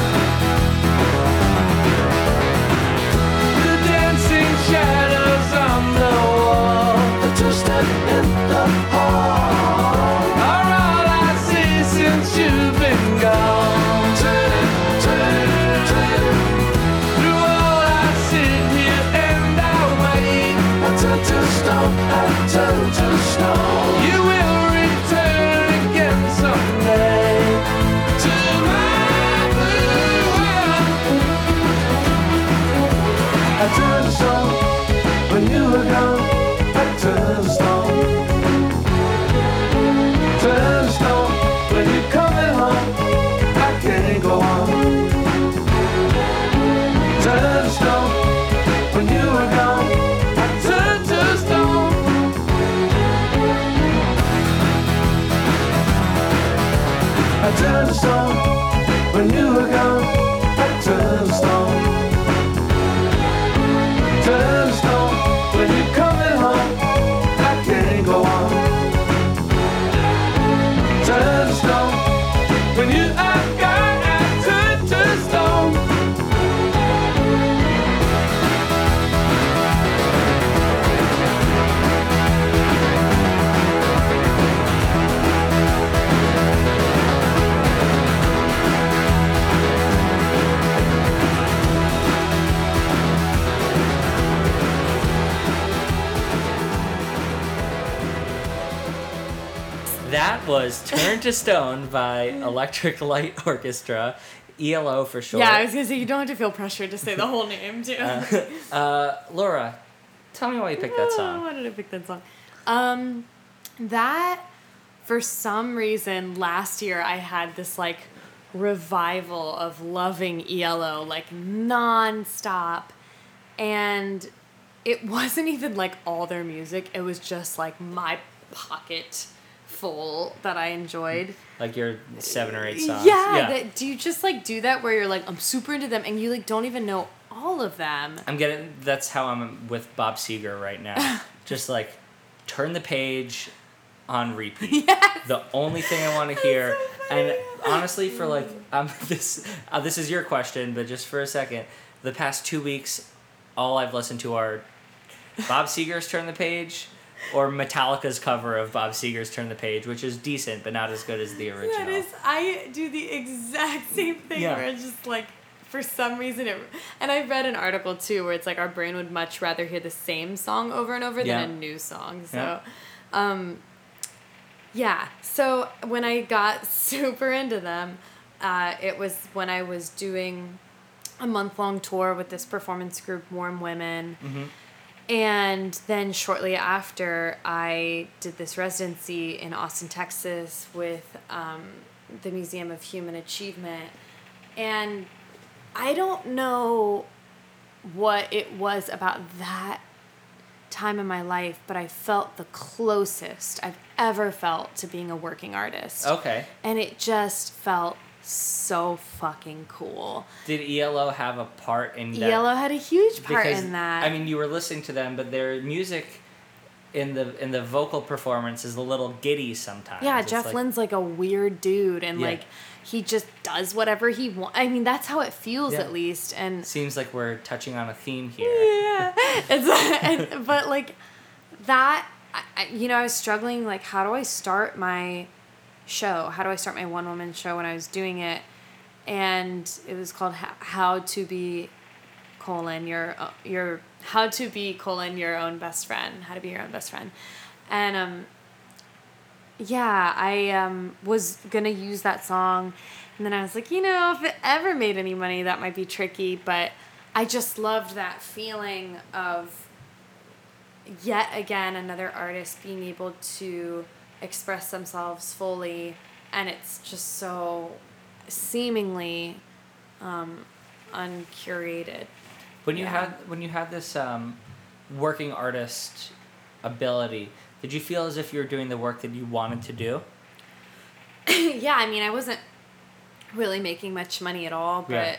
The dancing shadows on the wall, The two-step in the hall. are all I see since you've been gone. Turn it, turn it, turn it. Through all I sit here and I wait. I turn to stone, I turn to stone. You will return again someday to my blue world. I turned to stone when you were gone. I turned to stone. Turn to stone when you're coming home. I can't go on. Turn to stone when you were gone. I turned to stone. I turned to stone when you were gone. I turned to stone. Turn to stone when you're coming home. I can't go on. Turn to stone when you are gone. I turn to stone. That was Turn to Stone by Electric Light Orchestra, ELO for short. Yeah, I was gonna say you don't have to feel pressured to say the whole name too. Laura, tell me why you picked that song. Why did I pick that song? That for some reason last year I had this like revival of loving ELO like non-stop, and it wasn't even like all their music. It was just like my pocket full that I enjoyed. Like your 7 or 8 songs. Yeah. Do you just like do that where you're like, I'm super into them and you like don't even know all of them? That's how I'm with Bob Seger right now. Just like turn the page on repeat. Yes. The only thing I want to hear. And honestly, for like this is your question, but just for a second, the past 2 weeks, all I've listened to are Bob Seger's Turn the Page or Metallica's cover of Bob Seger's Turn the Page, which is decent but not as good as the original. That is, I do the exact same thing Yeah. where it's just like, for some reason, and I read an article too where it's like our brain would much rather hear the same song over and over Yeah. than a new song. So, yeah. So when I got super into them, it was when I was doing a month-long tour with this performance group, Warm Women. Mm-hmm. And then shortly after, I did this residency in Austin, Texas with the Museum of Human Achievement. And I don't know what it was about that time in my life, but I felt the closest I've ever felt to being a working artist. Okay. And it just felt so fucking cool. Did ELO have a part in that? ELO had a huge part Because, in that. I mean, you were listening to them, but their music in the vocal performance is a little giddy sometimes. yeah, It's Jeff like, Lynne's like a weird dude, and Yeah. like he just does whatever he wants. I mean, that's how it feels Yeah. at least. And Seems like we're touching on a theme here. yeah, but like that, I was struggling, like, how do I start my show? How do I start my one-woman show when I was doing it? And it was called How to Be, your How to Be, your own best friend. How to Be Your Own Best Friend. And, I was going to use that song. And then I was like, if it ever made any money, that might be tricky. But I just loved that feeling of, yet again, another artist being able to express themselves fully, and it's just so seemingly uncurated. When you had this working artist ability, did you feel as if you were doing the work that you wanted to do? Yeah, I mean, I wasn't really making much money at all, but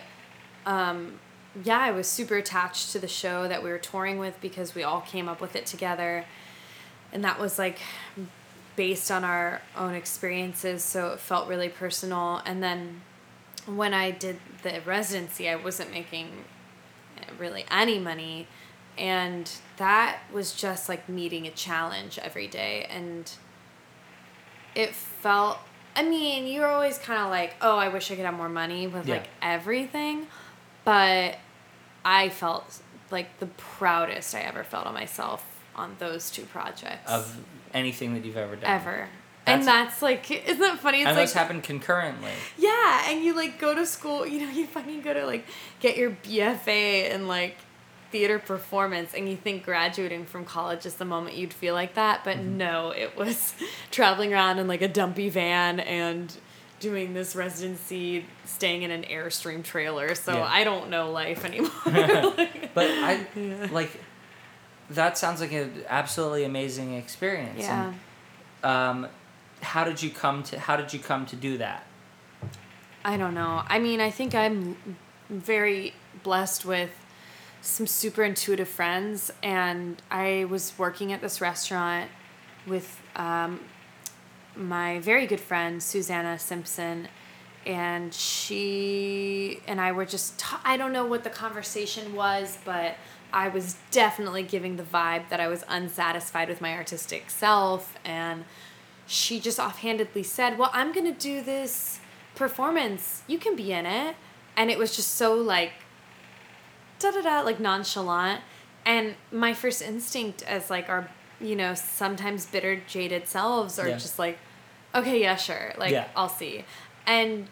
I was super attached to the show that we were touring with because we all came up with it together, and that was like based on our own experiences, so it felt really personal. And then when I did the residency, I wasn't making really any money, and that was just like meeting a challenge every day. And it felt, I mean, you're always kind of like, oh, I wish I could have more money with like everything, but I felt like the proudest I ever felt on myself on those two projects. Of anything that you've ever done. Ever. And that's like, isn't that funny? It's and like, those happen concurrently. Yeah, and you like go to school, you fucking go to like get your BFA in like theater performance, and you think graduating from college is the moment you'd feel like that, but no, it was traveling around in like a dumpy van and doing this residency, staying in an Airstream trailer, so I don't know life anymore. But like, that sounds like an absolutely amazing experience. Yeah. And, how did you come to do that? I don't know. I mean, I think I'm very blessed with some super intuitive friends, and I was working at this restaurant with my very good friend Susanna Simpson, and she and I were just I don't know what the conversation was, but I was definitely giving the vibe that I was unsatisfied with my artistic self, and she just offhandedly said, well, I'm going to do this performance. You can be in it. And it was just so like, like nonchalant. And my first instinct as like our, sometimes bitter, jaded selves are just like, okay, yeah, sure. Like, I'll see. And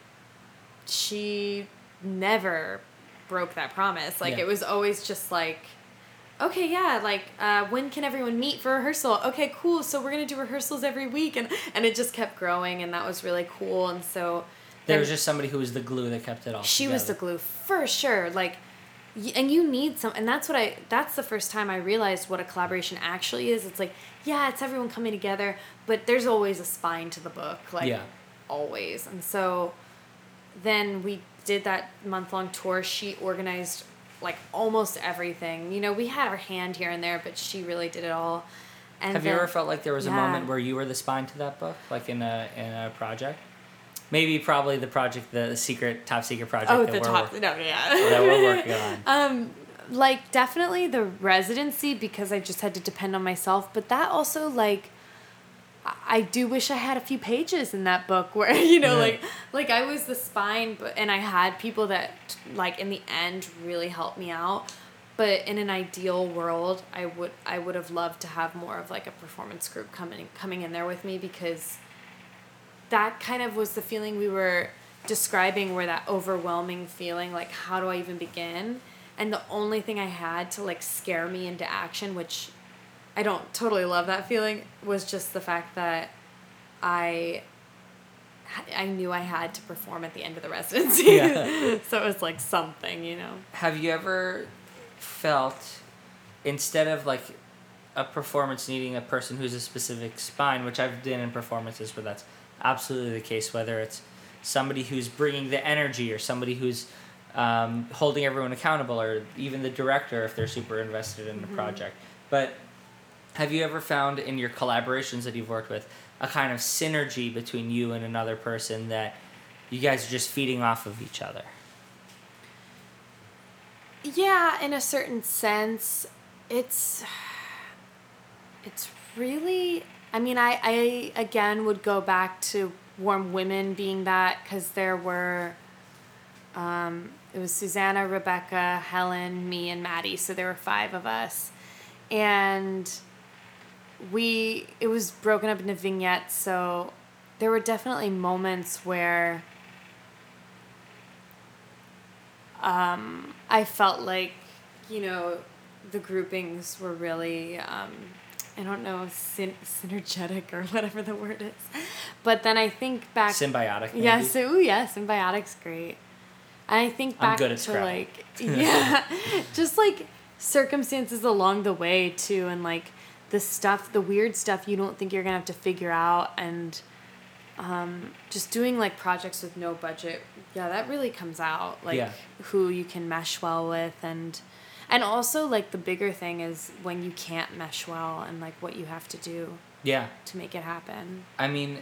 she never broke that promise. Like, it was always just like, okay, yeah, like, when can everyone meet for rehearsal? Okay, cool, so we're going to do rehearsals every week. And it just kept growing, and that was really cool. And so there was just somebody who was the glue that kept it all She together. was the glue, for sure. Like, and you need some, and that's the first time I realized what a collaboration actually is. It's like, yeah, it's everyone coming together, but there's always a spine to the book, like, always. And so then we did that month-long tour. She organized like almost everything. We had our hand here and there, but she really did it all. And have you ever felt like there was a moment where you were the spine to that book, like in a project? Probably the project, the top secret project. Oh, that we're working on. Like definitely the residency, because I just had to depend on myself. But that also, like, I do wish I had a few pages in that book where, like I was the spine, and I had people that, like, in the end really helped me out. But in an ideal world, I would have loved to have more of like a performance group coming in there with me, because that kind of was the feeling we were describing, where that overwhelming feeling, like, how do I even begin? And the only thing I had to like scare me into action, which I don't totally love that feeling, was just the fact that I knew I had to perform at the end of the residency. Yeah. So it was like something, Have you ever felt, instead of like a performance needing a person who's a specific spine, which I've been in performances where that's absolutely the case, whether it's somebody who's bringing the energy or somebody who's holding everyone accountable, or even the director if they're super invested in the project. But have you ever found in your collaborations that you've worked with a kind of synergy between you and another person that you guys are just feeding off of each other? Yeah, in a certain sense. It's It's really, I mean, I again would go back to Warm Women being that, because there were, it was Susanna, Rebecca, Helen, me, and Maddie, so there were 5 of us. And it was broken up into vignettes, so there were definitely moments where I felt like, you know, the groupings were really, I don't know, synergetic or whatever the word is. But then I think back... Symbiotic, maybe? Yes, yeah, symbiotic's great. And I think back I'm good at to, Scrabble. like, yeah, just, like, circumstances along the way, too, and, like, the weird stuff you don't think you're gonna have to figure out, and just doing, like, projects with no budget, yeah, that really comes out, like, who you can mesh well with, and also, like, the bigger thing is when you can't mesh well, and, like, what you have to do to make it happen. I mean,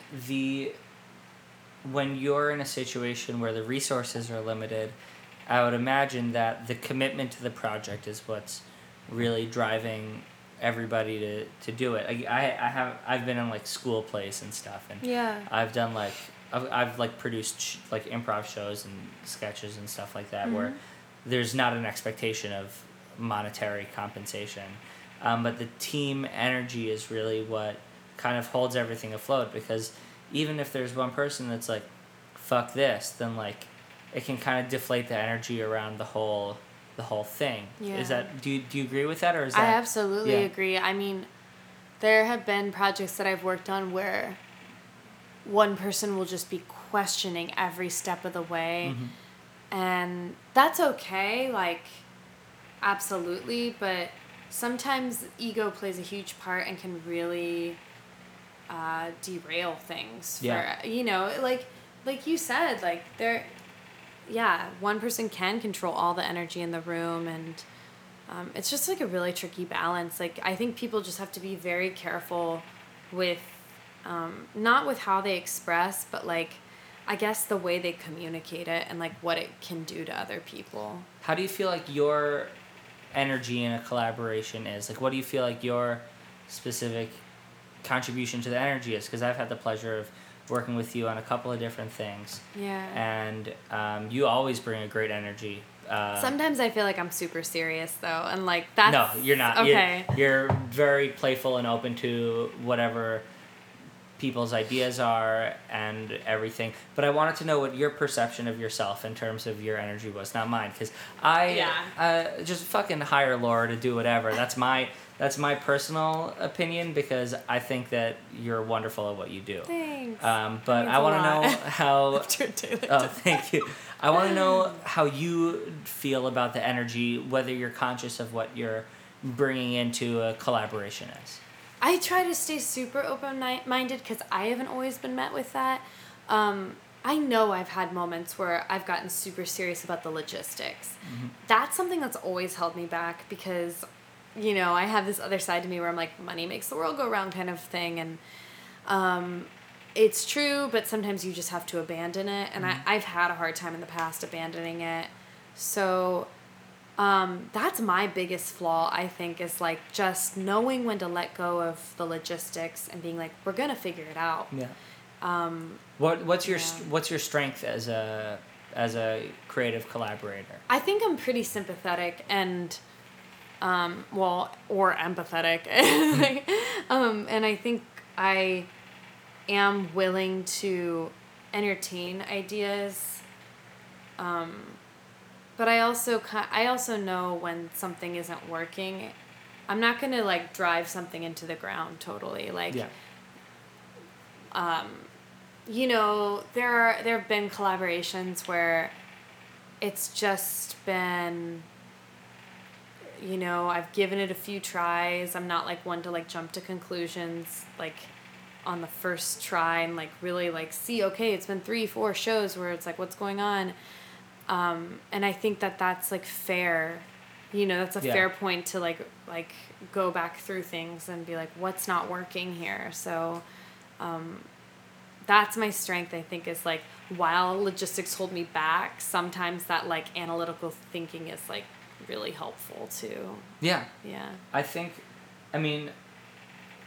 when you're in a situation where the resources are limited, I would imagine that the commitment to the project is what's really driving everybody to do it. I've been in, like, school plays and stuff, and I've done, like, I've like produced like improv shows and sketches and stuff like that, where there's not an expectation of monetary compensation, but the team energy is really what kind of holds everything afloat, because even if there's one person that's like, fuck this, then, like, it can kind of deflate the energy around the whole thing. Yeah. Is that, do you agree with that, or is that... I absolutely agree. I mean, there have been projects that I've worked on where one person will just be questioning every step of the way, and that's okay, like, absolutely, but sometimes ego plays a huge part and can really derail things for, you know, like you said, like, one person can control all the energy in the room, and it's just, like, a really tricky balance. Like, I think people just have to be very careful with not with how they express, but, like, I guess the way they communicate it, and, like, what it can do to other people. How do you feel like your energy in a collaboration is? Like, what do you feel like your specific contribution to the energy is? Because I've had the pleasure of working with you on a couple of different things. Yeah. And you always bring a great energy. Sometimes I feel like I'm super serious, though, and, like, that's... No, you're not. Okay. You're very playful and open to whatever people's ideas are and everything. But I wanted to know what your perception of yourself in terms of your energy was, not mine. Because just fucking hire Laura to do whatever. That's my personal opinion, because I think that you're wonderful at what you do. Thanks. But I want to know how... After a day like Oh, that. thank you. I want to know how you feel about the energy, whether you're conscious of what you're bringing into a collaboration is. I try to stay super open-minded, because I haven't always been met with that. I know I've had moments where I've gotten super serious about the logistics. That's something that's always held me back, because, you know, I have this other side to me where I'm like, money makes the world go round kind of thing, and it's true, but sometimes you just have to abandon it, and I've had a hard time in the past abandoning it. So that's my biggest flaw, I think, is, like, just knowing when to let go of the logistics and being like, we're gonna figure it out. Yeah. What's your strength as a creative collaborator? I think I'm pretty sympathetic and or empathetic. And I think I am willing to entertain ideas. But I also know when something isn't working. I'm not going to, like, drive something into the ground totally. Like, you know, there have been collaborations where it's just been, you know, I've given it a few tries. I'm not, like, one to, like, jump to conclusions, like, on the first try and, like, really, like, see, okay, it's been 3-4 shows where it's like, what's going on? And I think that that's, like, fair. You know, that's a fair point to, like go back through things and be like, what's not working here? So that's my strength, I think, is, like, while logistics hold me back, sometimes that, like, analytical thinking is, like, really helpful too. Yeah. Yeah. I think, I mean,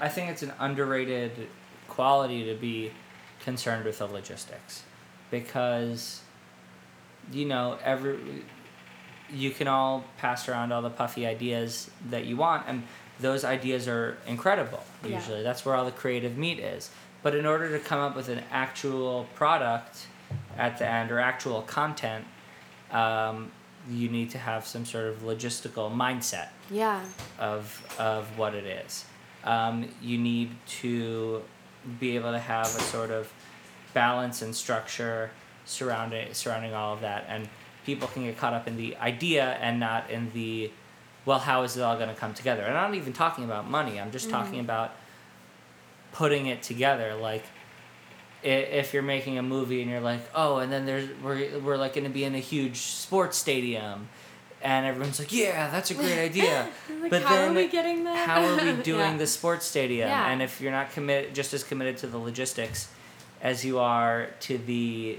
I think it's an underrated quality to be concerned with the logistics, because, you know, you can all pass around all the puffy ideas that you want, and those ideas are incredible. Yeah. Usually, that's where all the creative meat is. But in order to come up with an actual product at the end, or actual content, you need to have some sort of logistical mindset Yeah. of what it is. You need to be able to have a sort of balance and structure surrounding all of that, and people can get caught up in the idea and not in the, well, how is it all going to come together? And I'm not even talking about money. I'm just talking about putting it together. Like, if you're making a movie and you're like, oh, and then we're like going to be in a huge sports stadium, and everyone's like, yeah, that's a great idea. Like, but how then are we getting that? how are we doing Yeah. the sports stadium? Yeah. And if you're not just as committed to the logistics as you are to the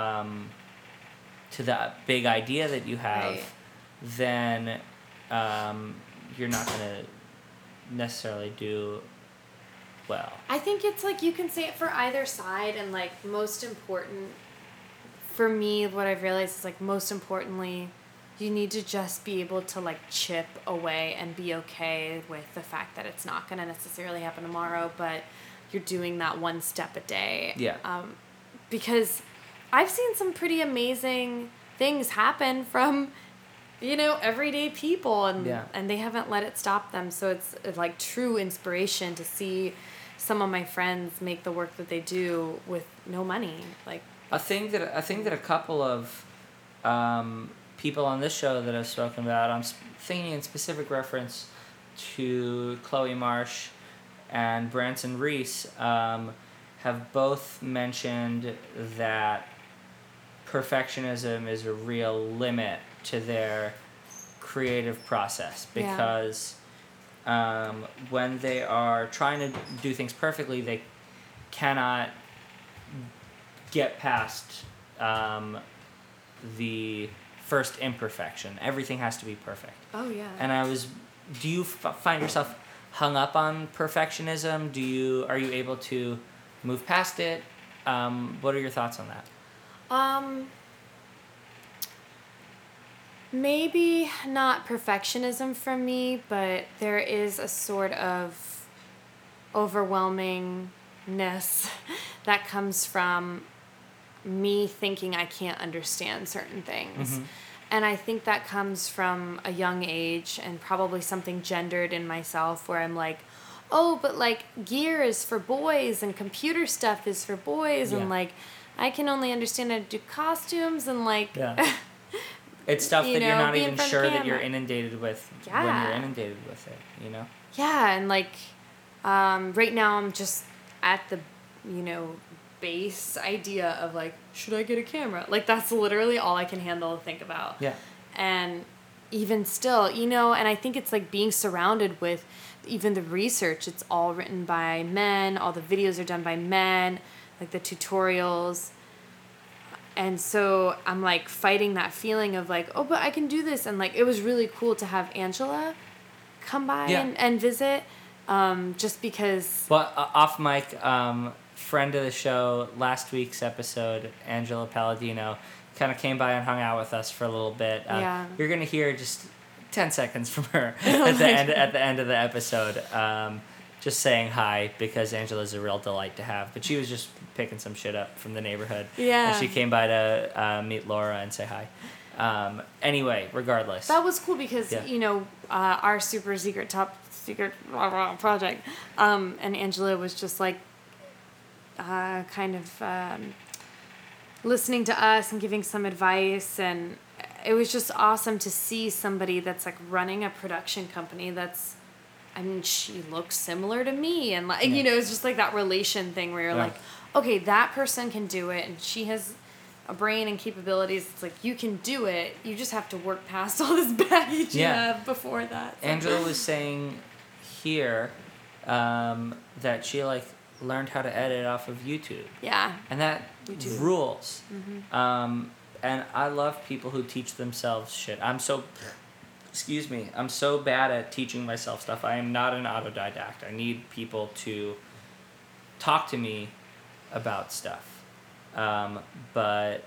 big idea that you have, Right. then you're not going to necessarily do well. I think it's like you can say it for either side, and like most important for me, what I've realized is like most importantly, you need to just be able to like chip away and be okay with the fact that it's not going to necessarily happen tomorrow, but you're doing that one step a day. Yeah. Because I've seen some pretty amazing things happen from, you know, everyday people, and Yeah. and they haven't let it stop them. So it's like true inspiration to see some of my friends make the work that they do with no money. Like, I think that a couple of people on this show that I've spoken about, I'm thinking in specific reference to Chloe Marsh and Branson Reese, have both mentioned that perfectionism is a real limit to their creative process, Yeah. because when they are trying to do things perfectly, they cannot get past the first imperfection. Everything has to be perfect. oh yeah. And do you find yourself hung up on perfectionism? Are you able to move past it? What are your thoughts on that? Maybe not perfectionism from me, but there is a sort of overwhelmingness that comes from me thinking I can't understand certain things. And I think that comes from a young age, and probably something gendered in myself, where I'm like, oh, but like gear is for boys and computer stuff is for boys, Yeah. and like I can only understand how to do costumes, and like Yeah. It's stuff You that you're know, not be in even front of sure the that you're camera. inundated with when Yeah. you're inundated with it, you know? yeah, and like right now I'm just at the, you know, base idea of like, should I get a camera? Like that's literally all I can handle to think about. Yeah. And even still, you know, and I think it's like being surrounded with even the research, it's all written by men, all the videos are done by men, like the tutorials. And so I'm like fighting that feeling of like, oh, but I can do this. And like, it was really cool to have Angela come by Yeah. and visit, just because. Well, off mic, friend of the show, last week's episode, Angela Palladino, kind of came by and hung out with us for a little bit. Yeah. You're gonna hear just 10 seconds from her at the end of the episode, just saying hi, because Angela's a real delight to have. But she was just picking some shit up from the neighborhood. Yeah. And she came by to meet Laura and say hi. Anyway, regardless. That was cool because, Yeah. you know, our super secret, top secret project, and Angela was just like, kind of listening to us and giving some advice, and it was just awesome to see somebody that's like running a production company that's, I mean, she looks similar to me, and like, you know, it's just like that relation thing where you're Yeah. like, okay, that person can do it, and she has a brain and capabilities. It's like, you can do it, you just have to work past all this baggage you Yeah. have before that. So- Angela was saying here that she like learned how to edit off of YouTube, Yeah. and that YouTube. rules. And I love people who teach themselves shit. I'm so excuse me, I'm so bad at teaching myself stuff. I am not an autodidact. I need people to talk to me about stuff. But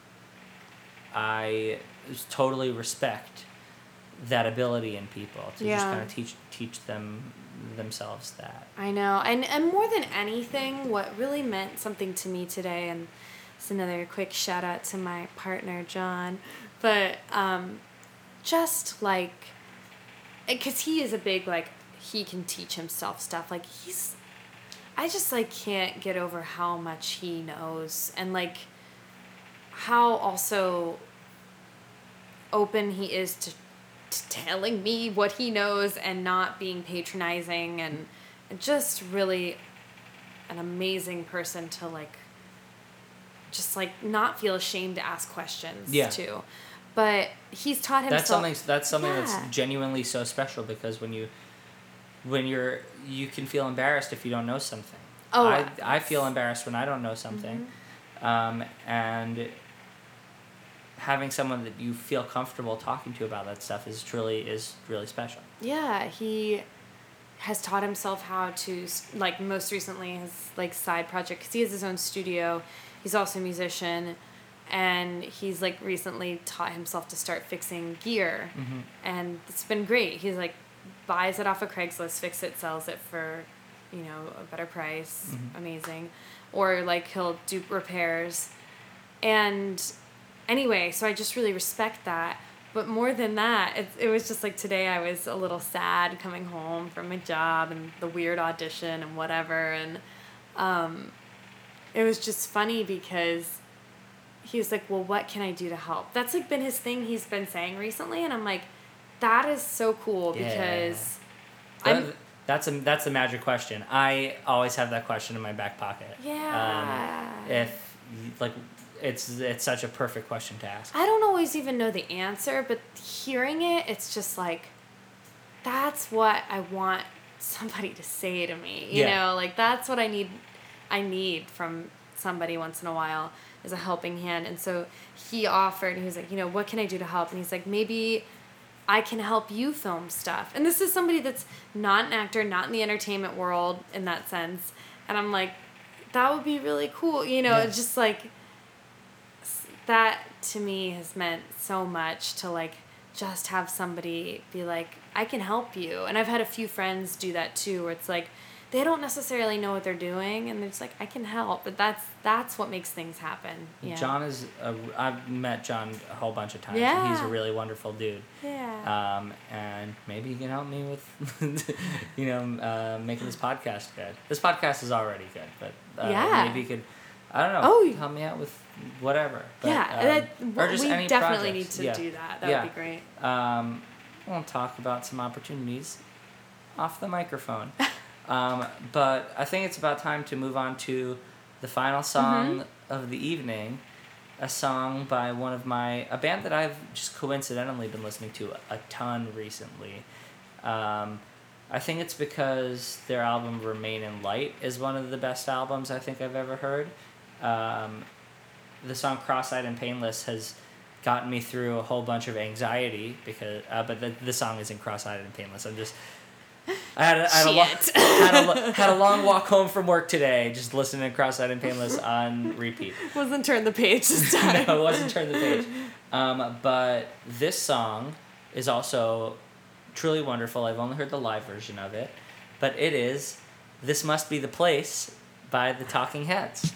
I totally respect that ability in people to just Yeah. kind of teach themselves that. I know. And more than anything, what really meant something to me today, and it's another quick shout out to my partner, John, but just like, because he is a big, like, he can teach himself stuff. Like, I just, like, can't get over how much he knows, and, like, how also open he is to telling me what he knows and not being patronizing, and just really an amazing person to, like, just, like, not feel ashamed to ask questions to. But he's taught himself. That's something Yeah. that's genuinely so special, because when you can feel embarrassed if you don't know something. Oh, I feel embarrassed when I don't know something, and having someone that you feel comfortable talking to about that stuff is really special. Yeah, he has taught himself how to, like, most recently his, like, side project, because he has his own studio. He's also a musician, and he's, like, recently taught himself to start fixing gear, and it's been great. He's, like, buys it off of Craigslist, fixes it, sells it for, you know, a better price. Amazing. Or, like, he'll do repairs. And anyway, so I just really respect that. But more than that, it was just like today I was a little sad coming home from my job and the weird audition and whatever. And it was just funny because he was like, well, what can I do to help? That's, like, been his thing he's been saying recently. And I'm like, that is so cool, because That's the magic question. I always have that question in my back pocket. Yeah. It's such a perfect question to ask. I don't always even know the answer, but hearing it, it's just like, that's what I want somebody to say to me. You know, like, that's what I need from somebody once in a while, is a helping hand. And so he offered, and he was like, you know, what can I do to help? And he's like, maybe I can help you film stuff. And this is somebody that's not an actor, not in the entertainment world in that sense. And I'm like, that would be really cool. You know, it's just like, that to me has meant so much, to, like, just have somebody be like, I can help you. And I've had a few friends do that too, where it's like, they don't necessarily know what they're doing, and they're just like, I can help. But that's what makes things happen. Yeah. John I've met John a whole bunch of times. Yeah. And he's a really wonderful dude. Yeah. And maybe he can help me with, making this podcast good. This podcast is already good, but maybe he could, I don't know, help me out with whatever. But, or just we any definitely projects. need to do that. That would be great. We'll talk about some opportunities off the microphone. But I think it's about time to move on to the final song of the evening, a song by a band that I've just coincidentally been listening to a ton recently. I think it's because their album Remain in Light is one of the best albums I think I've ever heard. The song Cross-Eyed and Painless has gotten me through a whole bunch of anxiety, because but the song isn't Cross-Eyed and Painless. I had a long walk home from work today, just listening to Cross-Eyed and Painless on repeat. Wasn't Turn the Page this time. No, it wasn't Turn the Page. But this song is also truly wonderful. I've only heard the live version of it, but it is This Must Be the Place by the Talking Heads.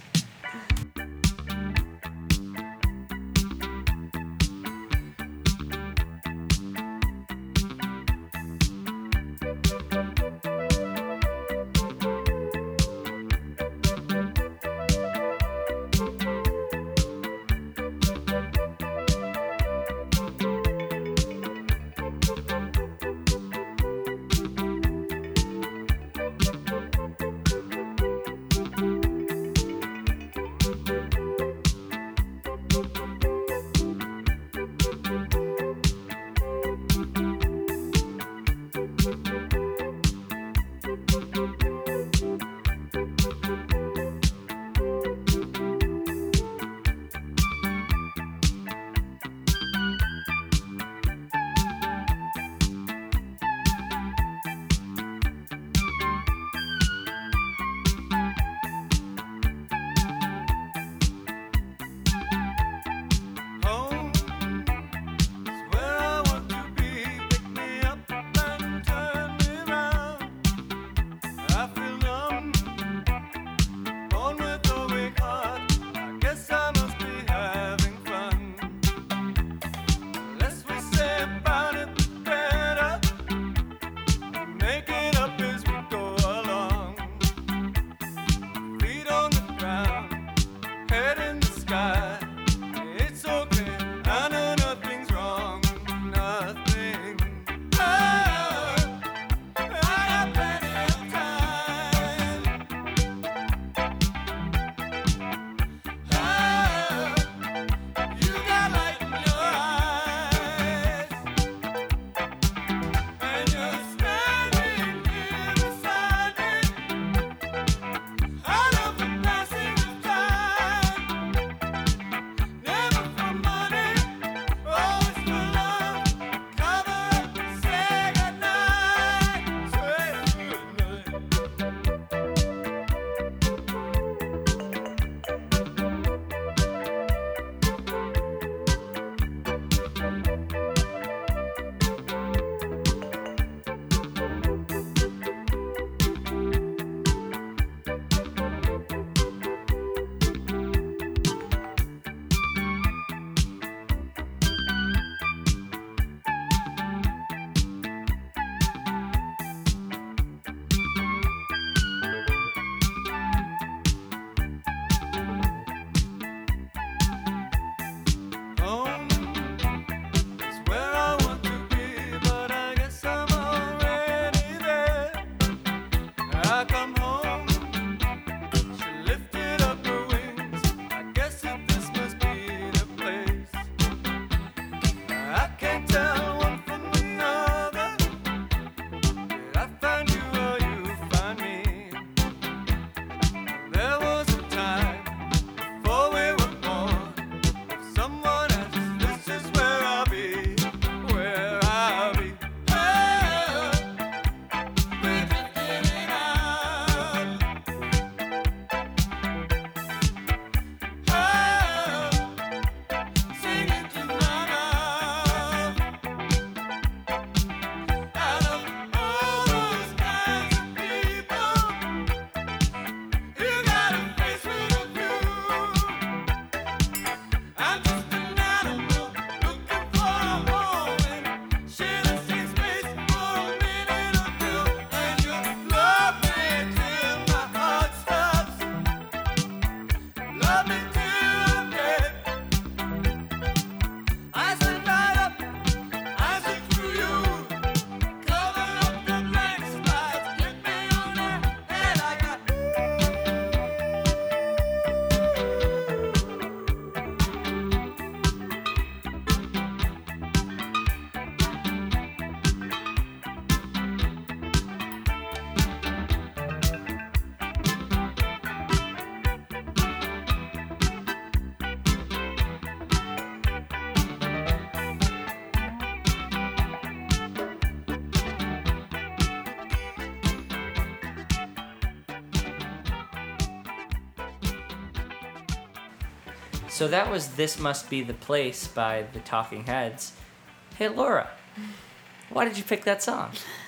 So that was This Must Be the Place by the Talking Heads. Hey, Laura, why did you pick that song?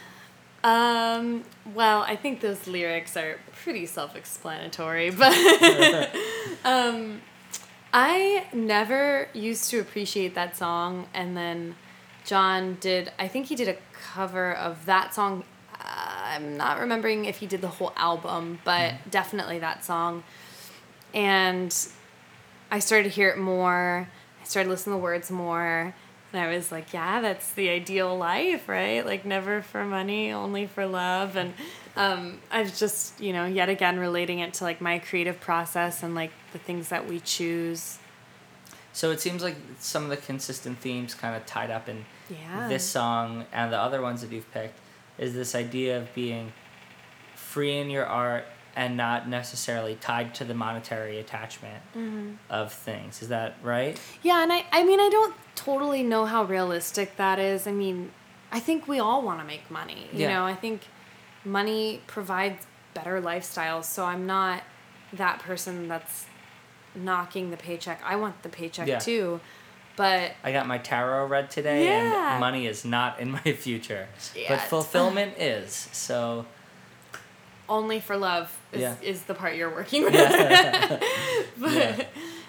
Well, I think those lyrics are pretty self-explanatory, but I never used to appreciate that song, and then John I think he did a cover of that song. I'm not remembering if he did the whole album, but definitely that song. And I started to hear it more. I started listening to the words more. And I was like, yeah, that's the ideal life, right? Like, never for money, only for love. And I've just, yet again relating it to, like, my creative process and, like, the things that we choose. So it seems like some of the consistent themes kind of tied up in Yeah. this song and the other ones that you've picked is this idea of being free in your art and not necessarily tied to the monetary attachment of things. Is that right? Yeah, and I mean, I don't totally know how realistic that is. I mean, I think we all want to make money. You know, I think money provides better lifestyles, so I'm not that person that's knocking the paycheck. I want the paycheck too, but... I got my tarot read today, and money is not in my future. But fulfillment is, so... Only for love is the part you're working with. But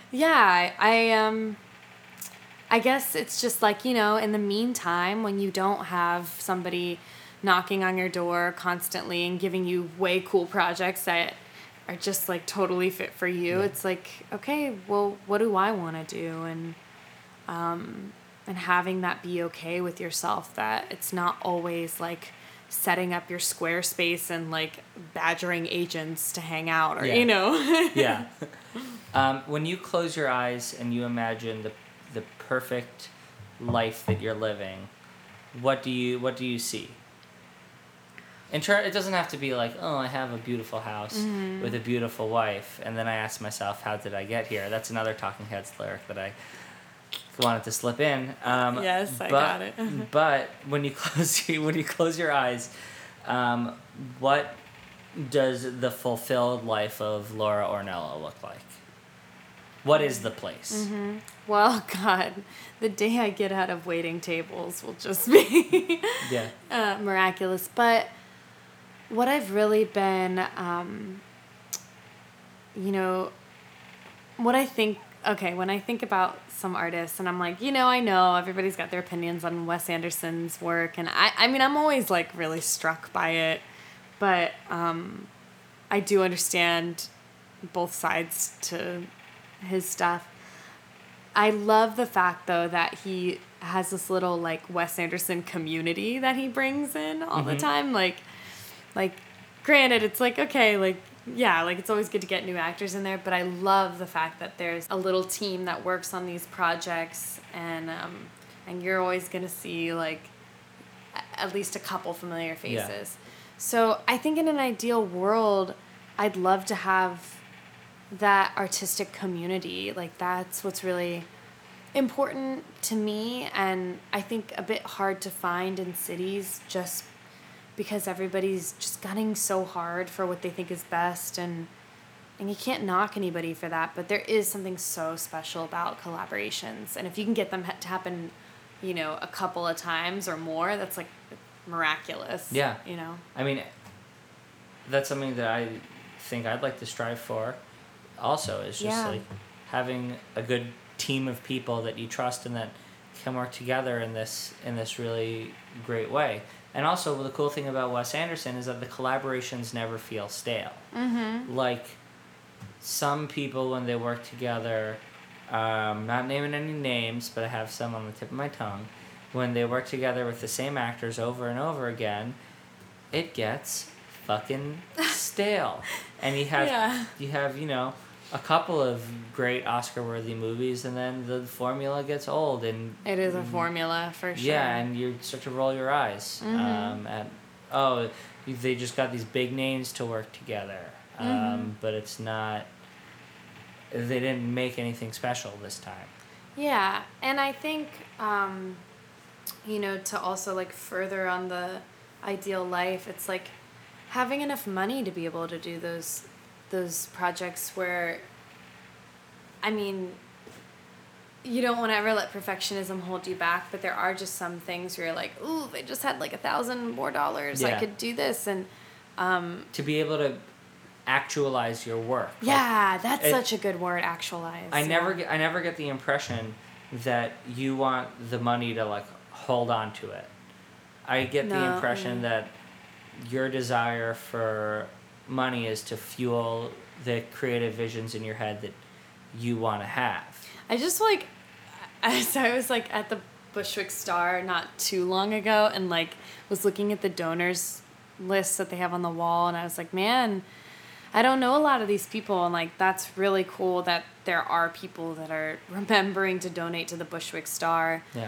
I guess it's just like, in the meantime, when you don't have somebody knocking on your door constantly and giving you way cool projects that are just like totally fit for you, it's like, okay, well, what do I want to do? And having that be okay with yourself, that it's not always like setting up your Squarespace and like badgering agents to hang out or Yeah. When you close your eyes and you imagine the perfect life that you're living, what do you see? It doesn't have to be like, oh, I have a beautiful house with a beautiful wife, and then I ask myself, how did I get here? That's another Talking Heads lyric that I wanted to slip in. Yes, I got it. But when you close your eyes, what does the fulfilled life of Laura Ornella look like? What is the place? Well, God, the day I get out of waiting tables will just be miraculous. But what I've really been, what I think, when I think about some artists and I'm like, I know everybody's got their opinions on Wes Anderson's work. And I mean, I'm always like really struck by it, but I do understand both sides to his stuff. I love the fact though that he has this little like Wes Anderson community that he brings in all the time. Like granted, it's like, okay, like, yeah, like it's always good to get new actors in there, but I love the fact that there's a little team that works on these projects, and you're always gonna see like at least a couple familiar faces. Yeah. So I think in an ideal world, I'd love to have that artistic community. Like that's what's really important to me, and I think a bit hard to find in cities just because everybody's just gunning so hard for what they think is best, and you can't knock anybody for that, but there is something so special about collaborations, and if you can get them to happen, a couple of times or more, that's like miraculous. Yeah. I mean, that's something that I think I'd like to strive for also, is just like having a good team of people that you trust and that can work together in this really great way. And also, the cool thing about Wes Anderson is that the collaborations never feel stale. Like, some people, when they work together, not naming any names, but I have some on the tip of my tongue, when they work together with the same actors over and over again, it gets fucking stale. And you have a couple of great Oscar-worthy movies, and then the formula gets old, and it is a formula for sure. Yeah, and you start to roll your eyes they just got these big names to work together, but it's not. They didn't make anything special this time. Yeah, and I think to also like further on the ideal life, it's like having enough money to be able to do those projects where, I mean, you don't want to ever let perfectionism hold you back, but there are just some things where you're like, ooh, they just had like $1,000 more. I could do this. And to be able to actualize your work. Yeah, that's such a good word, actualize. I never get the impression that you want the money to like hold on to it. I get the impression that your desire for money is to fuel the creative visions in your head that you want to have. I just like, so I was like at the Bushwick Star not too long ago and like was looking at the donors list that they have on the wall, and I was like, man, I don't know a lot of these people, and like that's really cool that there are people that are remembering to donate to the Bushwick Star. Yeah.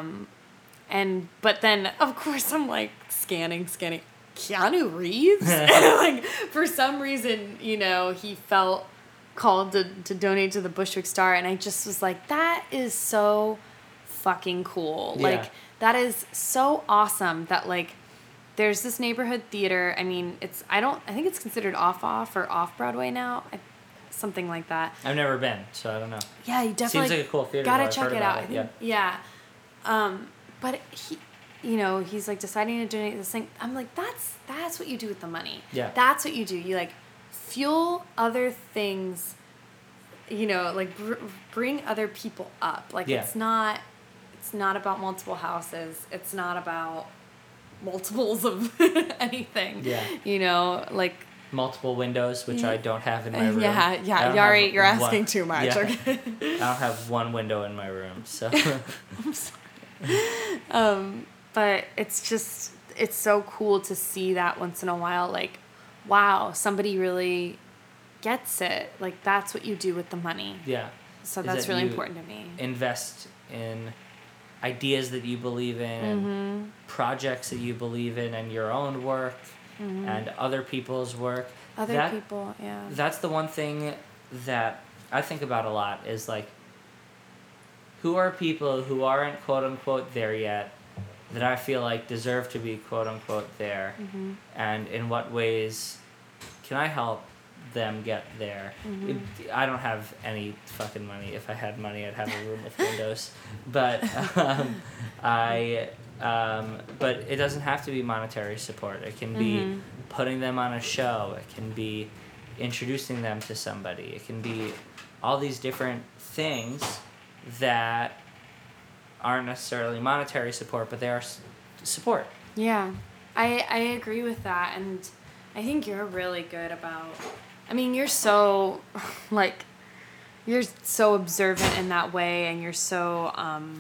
But then of course I'm like scanning Keanu Reeves. Like for some reason, you know, he felt called to donate to the Bushwick Star, and I just was like, that is so fucking cool. Yeah. Like that is so awesome that like there's this neighborhood theater. I mean, I think it's considered off or off Broadway now. Something like that. I've never been, so I don't know. Yeah, you definitely seems like a cool theater. Gotta I've check heard it about out. it. I think, yeah. But he, you know, he's like deciding to donate this thing. I'm like, that's what you do with the money. Yeah. That's what you do. You like fuel other things. You know, like bring other people up. Like it's not about multiple houses. It's not about multiples of anything. Yeah. You know, like multiple windows, which I don't have in my room. Yeah. Yari, you're asking too much. Yeah. Okay. I don't have one window in my room, so. I'm sorry. But it's so cool to see that once in a while. Like, wow, somebody really gets it. Like, that's what you do with the money. Yeah. So that's really important to me. Invest in ideas that you believe in, and projects that you believe in, and your own work, and other people's work. People, yeah. That's the one thing that I think about a lot is like, who are people who aren't quote unquote there yet that I feel like deserve to be quote unquote there, and in what ways can I help them get there? I don't have any fucking money. If I had money, I'd have a room with windows. But but it doesn't have to be monetary support. It can be putting them on a show. It can be introducing them to somebody. It can be all these different things that aren't necessarily monetary support, but they are support. Yeah, I agree with that, and I think you're really good about. I mean, you're so, like, you're so observant in that way, and you're so,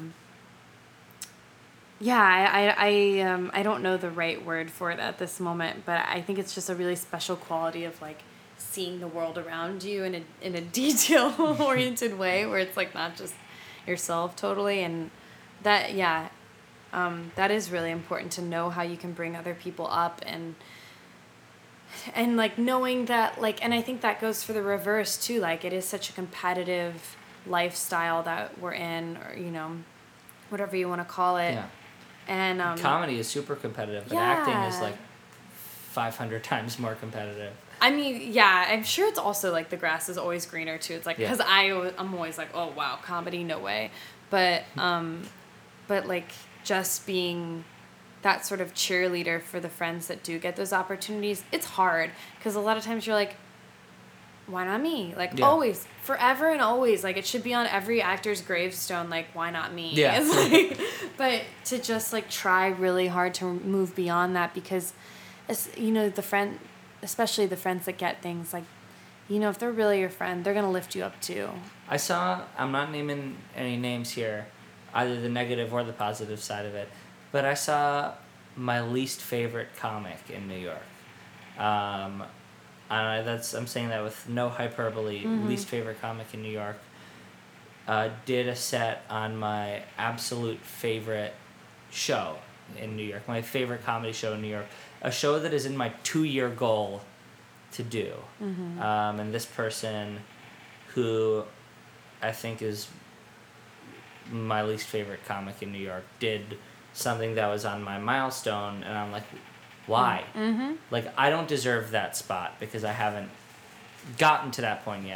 I don't know the right word for it at this moment, but I think it's just a really special quality of, like, seeing the world around you in a detail-oriented way, where it's, like, not just yourself totally, and that, that is really important to know how you can bring other people up, and like knowing that, like, and I think that goes for the reverse too, like it is such a competitive lifestyle that we're in, or, you know, whatever you want to call it. Yeah. And comedy is super competitive, but acting is like 500 times more competitive. I mean, yeah, I'm sure it's also like the grass is always greener too. It's like, because I'm always like, oh wow, comedy, no way. But like just being that sort of cheerleader for the friends that do get those opportunities, it's hard because a lot of times you're like, why not me? Like always, forever and always, like it should be on every actor's gravestone, like why not me? Yeah. It's like, but to just like try really hard to move beyond that, because, you know, especially the friends that get things, like, you know, if they're really your friend, they're gonna lift you up too. I'm not naming any names here, either the negative or the positive side of it, but I saw my least favorite comic in New York. I'm saying that with no hyperbole. Least favorite comic in New York did a set on my absolute favorite show in New York, my favorite comedy show in New York, a show that is in my 2-year goal to do. And this person, who I think is my least favorite comic in New York, did something that was on my milestone, and I'm like, why? Like, I don't deserve that spot because I haven't gotten to that point yet.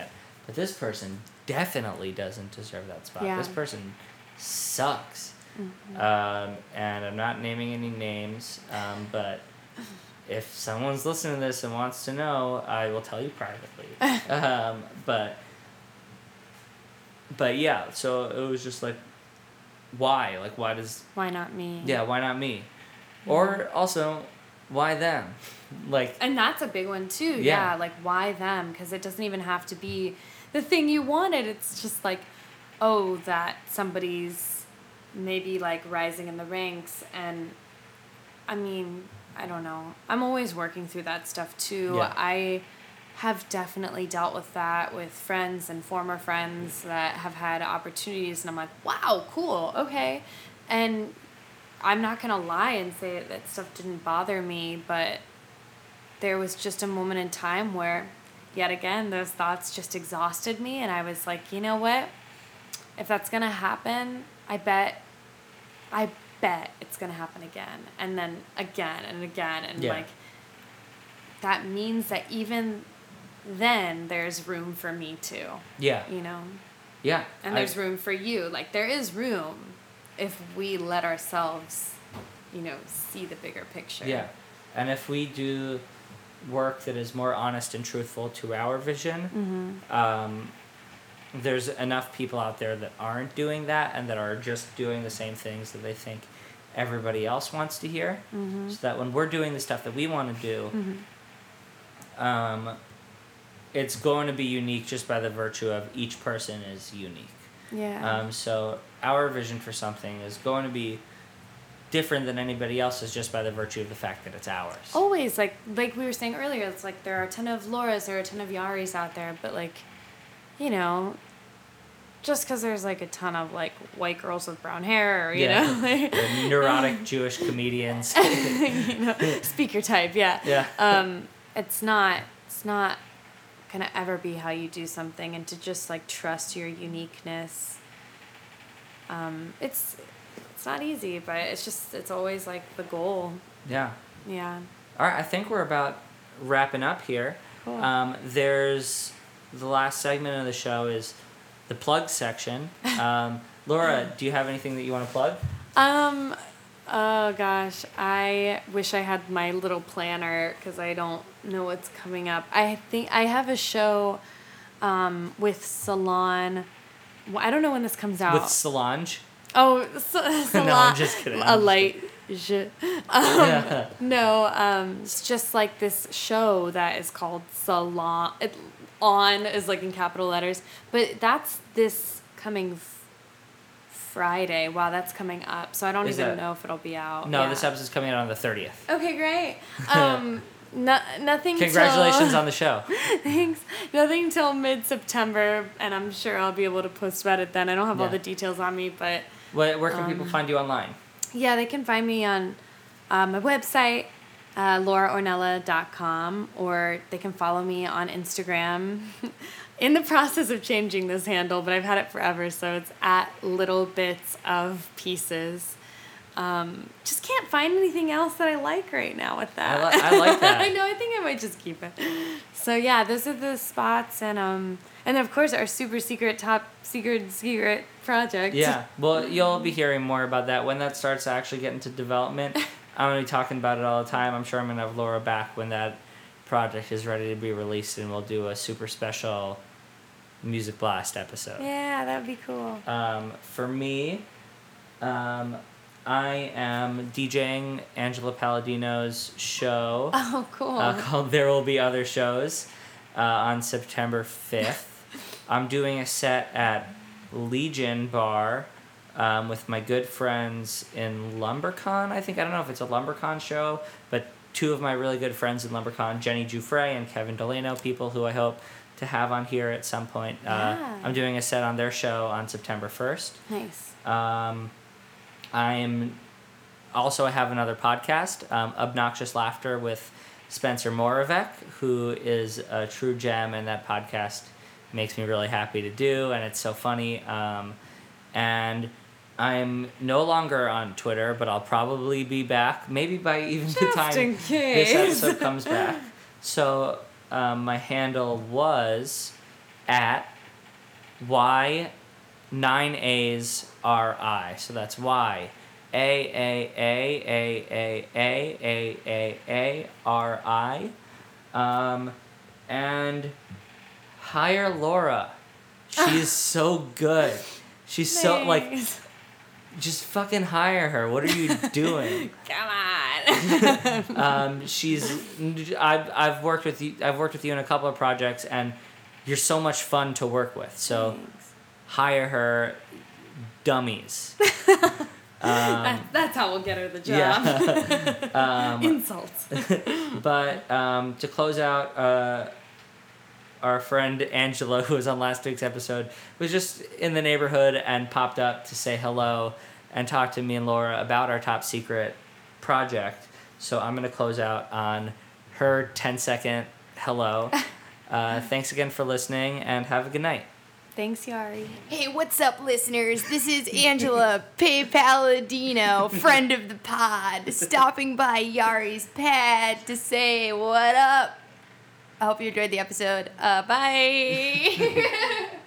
but this person definitely doesn't deserve that spot. Yeah. This person sucks. Mm-hmm. And I'm not naming any names, but if someone's listening to this and wants to know, I will tell you privately. But yeah, so it was just like, why? Like, why does... Why not me? Yeah, why not me? Or also, why them? Like... And that's a big one too. Yeah. Yeah, like why them? Because it doesn't even have to be the thing you wanted. It's just like, oh, that somebody's maybe like rising in the ranks. And I mean, I don't know. I'm always working through that stuff too. Yeah. I have definitely dealt with that with friends and former friends that have had opportunities, and I'm like, wow, cool, okay. And I'm not gonna lie and say that stuff didn't bother me, but there was just a moment in time where, yet again, those thoughts just exhausted me, and I was like, you know what? If that's gonna happen, I bet it's gonna happen again, and then again and again, and Yeah. like that means that even then there's room for me too, Yeah. you know? Yeah. And there's room for you. Like, there is room if we let ourselves, you know, see the bigger picture. Yeah. And if we do work that is more honest and truthful to our vision, there's enough people out there that aren't doing that and that are just doing the same things that they think everybody else wants to hear. So that when we're doing the stuff that we want to do, it's going to be unique just by the virtue of each person is unique. Yeah. So our vision for something is going to be different than anybody else's just by the virtue of the fact that it's ours. Always, like we were saying earlier, it's like there are a ton of Lauras, there are a ton of Yaris out there, but like, you know, just because there's like a ton of like white girls with brown hair, or, you know, like, The neurotic Jewish comedians. you know, speaker type, yeah. Yeah. It's not gonna ever be how you do something, and to just like trust your uniqueness. It's not easy, but it's always like the goal. Yeah. Yeah. All right, I think we're about wrapping up here. Cool. There's the last segment of the show is the plug section. Laura, do you have anything that you want to plug? Oh gosh, I wish I had my little planner because I don't know what's coming up. I think I have a show with Salon. Well, I don't know when this comes out. With Solange? Oh, Salon. No, I'm just kidding. A light. Yeah. No, it's just like this show that is called Salon. On is like in capital letters, but that's this coming Friday. Wow, that's coming up. So I don't even know if it'll be out. No, Yeah. this episode's coming out on the 30th. Okay, great. Nothing. Congratulations on the show. Thanks. Nothing till mid-September, and I'm sure I'll be able to post about it then. I don't have all Yeah. the details on me, but Where can people find you online? yeah, they can find me on my website, lauraornella.com, or they can follow me on Instagram. In the process of changing this handle, but I've had it forever, so it's at Little Bits of Pieces. Just can't find anything else that I like right now with that. I like that. I know. I think I might just keep it. So yeah, those are the spots, and of course our super secret, top secret project. Yeah, well, you'll be hearing more about that when that starts to actually get into development. I'm going to be talking about it all the time. I'm sure I'm going to have Laura back when that project is ready to be released, and we'll do a super special Music Blast episode. Yeah, that would be cool. For me, I am DJing Angela Palladino's show Oh, cool. called There Will Be Other Shows on September 5th. I'm doing a set at Legion Bar with my good friends in LumberCon. I don't know if it's a LumberCon show, but two of my really good friends in LumberCon, Jenny Giuffre and Kevin Delano, people who I hope to have on here at some point. Yeah. I'm doing a set on their show on September 1st. Nice. I have another podcast, Obnoxious Laughter with Spencer Moravec, who is a true gem, and that podcast makes me really happy to do, and it's so funny. And I'm no longer on Twitter, but I'll probably be back, maybe by even the time in this case. episode comes back. So my handle was at Y, 9 A's, R, I. So that's Y, A, R, I. And hire Laura. She's so good. She's so, like, Thanks. just fucking hire her. What are you doing? Come on. I've worked with you in a couple of projects, and you're so much fun to work with. So hire her, dummies. That's how we'll get her the job. Yeah. Insults. But to close out, our friend Angela, who was on last week's episode, was just in the neighborhood and popped up to say hello and talk to me and Laura about our top secret project. So I'm going to close out on her 10-second hello. Thanks again for listening, and have a good night. Thanks, Yari. Hey, what's up, listeners? This is Angela P. Palladino, friend of the pod, stopping by Yari's pad to say what up. I hope you enjoyed the episode. Bye.